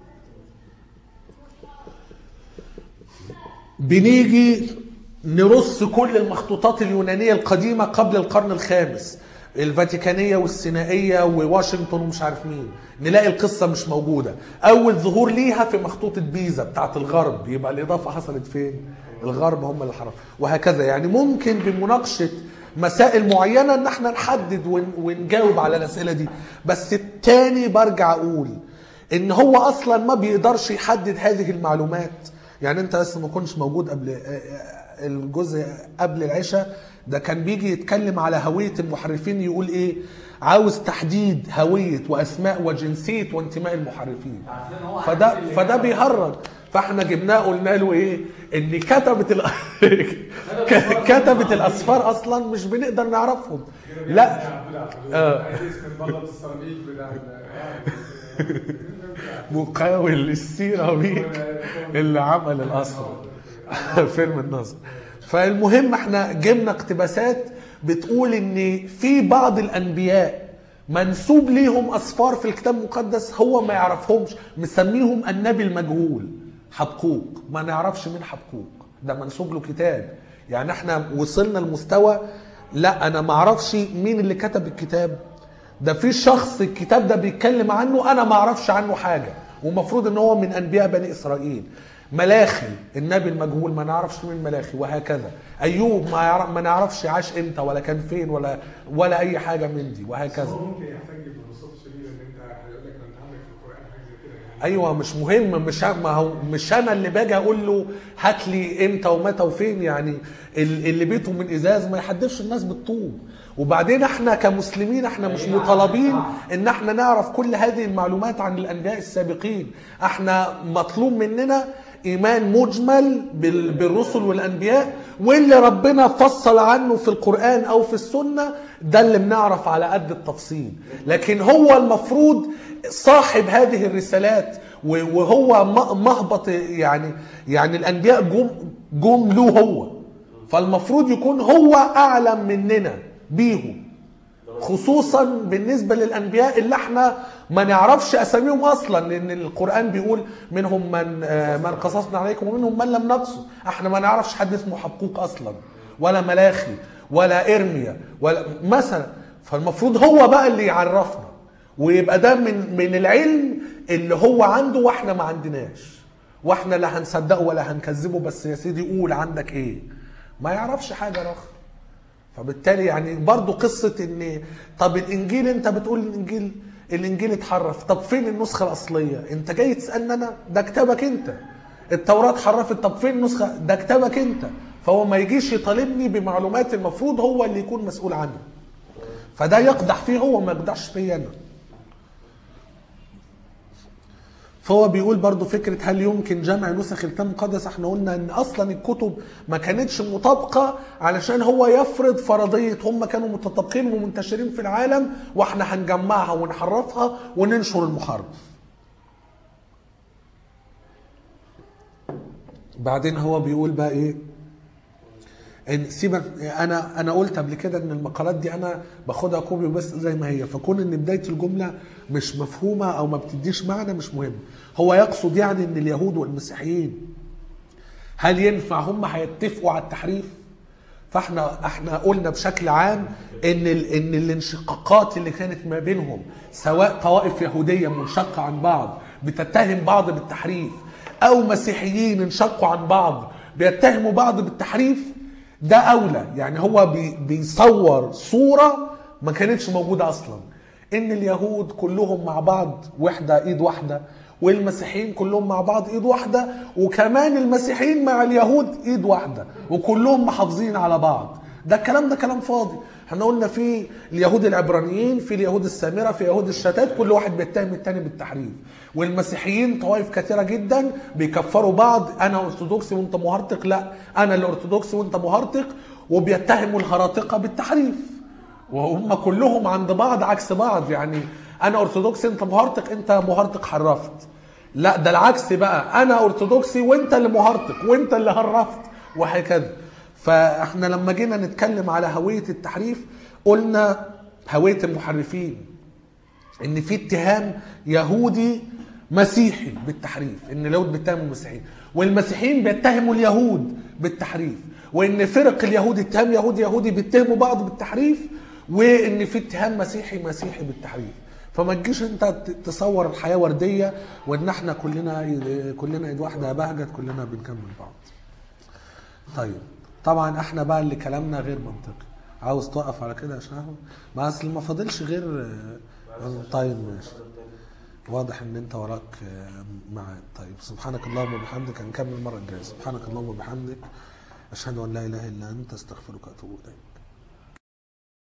بنيجي نرص كل المخطوطات اليونانية القديمة قبل القرن الخامس، الفاتيكانية والسينائية وواشنطن ومش عارف مين، نلاقي القصة مش موجودة. أول ظهور ليها في مخطوطة بيزا بتاعت الغرب، يبقى الإضافة حصلت فين؟ الغرب هم اللي حرفوا. وهكذا يعني ممكن بمناقشة مسائل معينة ان احنا نحدد ونجاوب على الأسئلة دي. بس التاني برجع أقول ان هو أصلا ما بيقدرش يحدد هذه المعلومات. يعني انت لسه ما كنتش موجود قبل الجزء قبل العشاء ده، كان بيجي يتكلم على هوية المحرفين، يقول ايه؟ عاوز تحديد هوية واسماء وجنسية وانتماء المحرفين. فده فده بيهرج. فاحنا جبناه قلنا له ايه؟ ان كتبة ال... كتبة الاسفار اصلا مش بنقدر نعرفهم. لا اه مقاول السيراميك اللي عمل الأسفر فيلم النصر. فالمهم احنا جبنا اقتباسات بتقول ان في بعض الانبياء منسوب ليهم اسفار في الكتاب المقدس هو ما يعرفهمش، مسميهم النبي المجهول حبقوق، ما نعرفش مين حبقوق ده، منسوب له كتاب. يعني احنا وصلنا لمستوى لا انا ما اعرفش مين اللي كتب الكتاب ده، في شخص الكتاب ده بيتكلم عنه انا ما اعرفش عنه حاجه، ومفروض ان هو من انبياء بني اسرائيل. ملاخي النبي المجهول ما نعرفش مين ملاخي، وهكذا. ايوب ما يعرف ما نعرفش عاش امتى ولا كان فين ولا ولا اي حاجه من دي، وهكذا. ممكن يحتاج ببساطه شديده ان انت هيقول لك انت عندك في القران حاجه زي كده يعني. ايوه مش مهم، مش ما هو مش انا اللي باجي اقول له هات لي امتى ومتى وفين. يعني اللي بيته من ازاز ما يحدفش الناس بالطوب. وبعدين احنا كمسلمين احنا مش مطالبين ان احنا نعرف كل هذه المعلومات عن الانبياء السابقين. احنا مطلوب مننا ايمان مجمل بالرسل والانبياء، واللي ربنا فصل عنه في القرآن او في السنة ده اللي بنعرف على قد التفصيل. لكن هو المفروض صاحب هذه الرسالات، وهو مهبط يعني يعني الانبياء جم جم له هو، فالمفروض يكون هو اعلم مننا بيهم، خصوصا بالنسبة للأنبياء اللي احنا ما نعرفش أساميهم أصلا، لأن القرآن بيقول منهم من من قصصنا عليكم ومنهم من لم نقصص. احنا ما نعرفش حد اسمه حبقوق أصلا ولا ملاخي ولا إرميا ولا مثلا. فالمفروض هو بقى اللي يعرفنا، ويبقى ده من من العلم اللي هو عنده واحنا ما عندناش، واحنا لا هنصدقه ولا هنكذبه. بس يا سيدي قول عندك ايه، ما يعرفش حاجة رخ. فبالتالي يعني برضو قصة ان طب الانجيل انت بتقول الانجيل الانجيل اتحرف، طب فين النسخة الاصلية؟ انت جاي تسألنا انا؟ ده كتابك انت. التوراة اتحرفت، طب فين النسخة؟ ده كتابك انت. فهو ما يجيش يطالبني بمعلومات المفروض هو اللي يكون مسؤول عنها. فده يقدح فيه هو، ما يقدحش فيه انا. فهو بيقول برضو فكرة هل يمكن جمع نسخ الكتاب المقدس؟ احنا قلنا ان اصلا الكتب ما كانتش مطابقة علشان هو يفرض فرضية هم كانوا متطابقين ومنتشرين في العالم واحنا هنجمعها ونحرفها وننشر المحرف. بعدين هو بيقول بقى ايه؟ ان سيبك، انا انا قلت قبل كده ان المقالات دي انا باخدها كوبي بس زي ما هي، فكون ان بدايه الجمله مش مفهومه او ما بتديش معنى مش مهم. هو يقصد يعني ان اليهود والمسيحيين هل ينفع هم هيتفقوا على التحريف؟ فاحنا احنا قلنا بشكل عام ان ال ان الانشقاقات اللي كانت ما بينهم، سواء طوائف يهوديه منشقه عن بعض بتتهم بعض بالتحريف، او مسيحيين انشقوا عن بعض بيتهموا بعض بالتحريف، ده أولى. يعني هو بي بيصور صورة ما كانتش موجودة أصلا، إن اليهود كلهم مع بعض وحدة إيد واحدة، والمسيحيين كلهم مع بعض ايد واحده، وكمان المسيحيين مع اليهود ايد واحده، وكلهم محافظين على بعض. ده الكلام ده كلام فاضي. احنا قلنا في اليهود العبرانيين، في اليهود السامره، في يهود الشتات، كل واحد بيتهم التاني بالتحريف. والمسيحيين طوائف كثيره جدا بيكفروا بعض، انا ارثوذكسي وانت مهرطق، لا انا الارثوذكسي وانت مهرطق، وبيتهموا الهراطقه بالتحريف، وهم كلهم عند بعض عكس بعض. يعني انا ارثوذكسي انت مهرطق، انت مهرطق حرفت. لا ده العكس بقى، انا ارثوذكسي وانت اللي مهرطق وانت اللي هرفت، وهكذا. فاحنا لما جينا نتكلم على هوية التحريف قلنا هوية المحرفين ان في اتهام يهودي مسيحي بالتحريف، ان اليهود بيتهموا المسيحيين، والمسيحيين بيتهموا اليهود بالتحريف، وان فرق اليهود اتهام يهودي يهودي بيتهموا بعض بالتحريف، وان في اتهام مسيحي مسيحي بالتحريف. فما تجيش انت تصور الحياة وردية وان احنا كلنا كلنا ايد واحدة يا بهجت كلنا بنكمل بعض. طيب طبعا احنا بقى اللي كلامنا غير منطقي. عاوز توقف على كده يا شهوة؟ ما اصل ما فاضلش غير طيب ماشي، واضح ان انت وراك معاد. طيب سبحانك اللهم وبحمدك، هنكمل المره الجايه. سبحانك اللهم وبحمدك، اشهد ان لا اله الا انت، استغفرك واتوب اليك.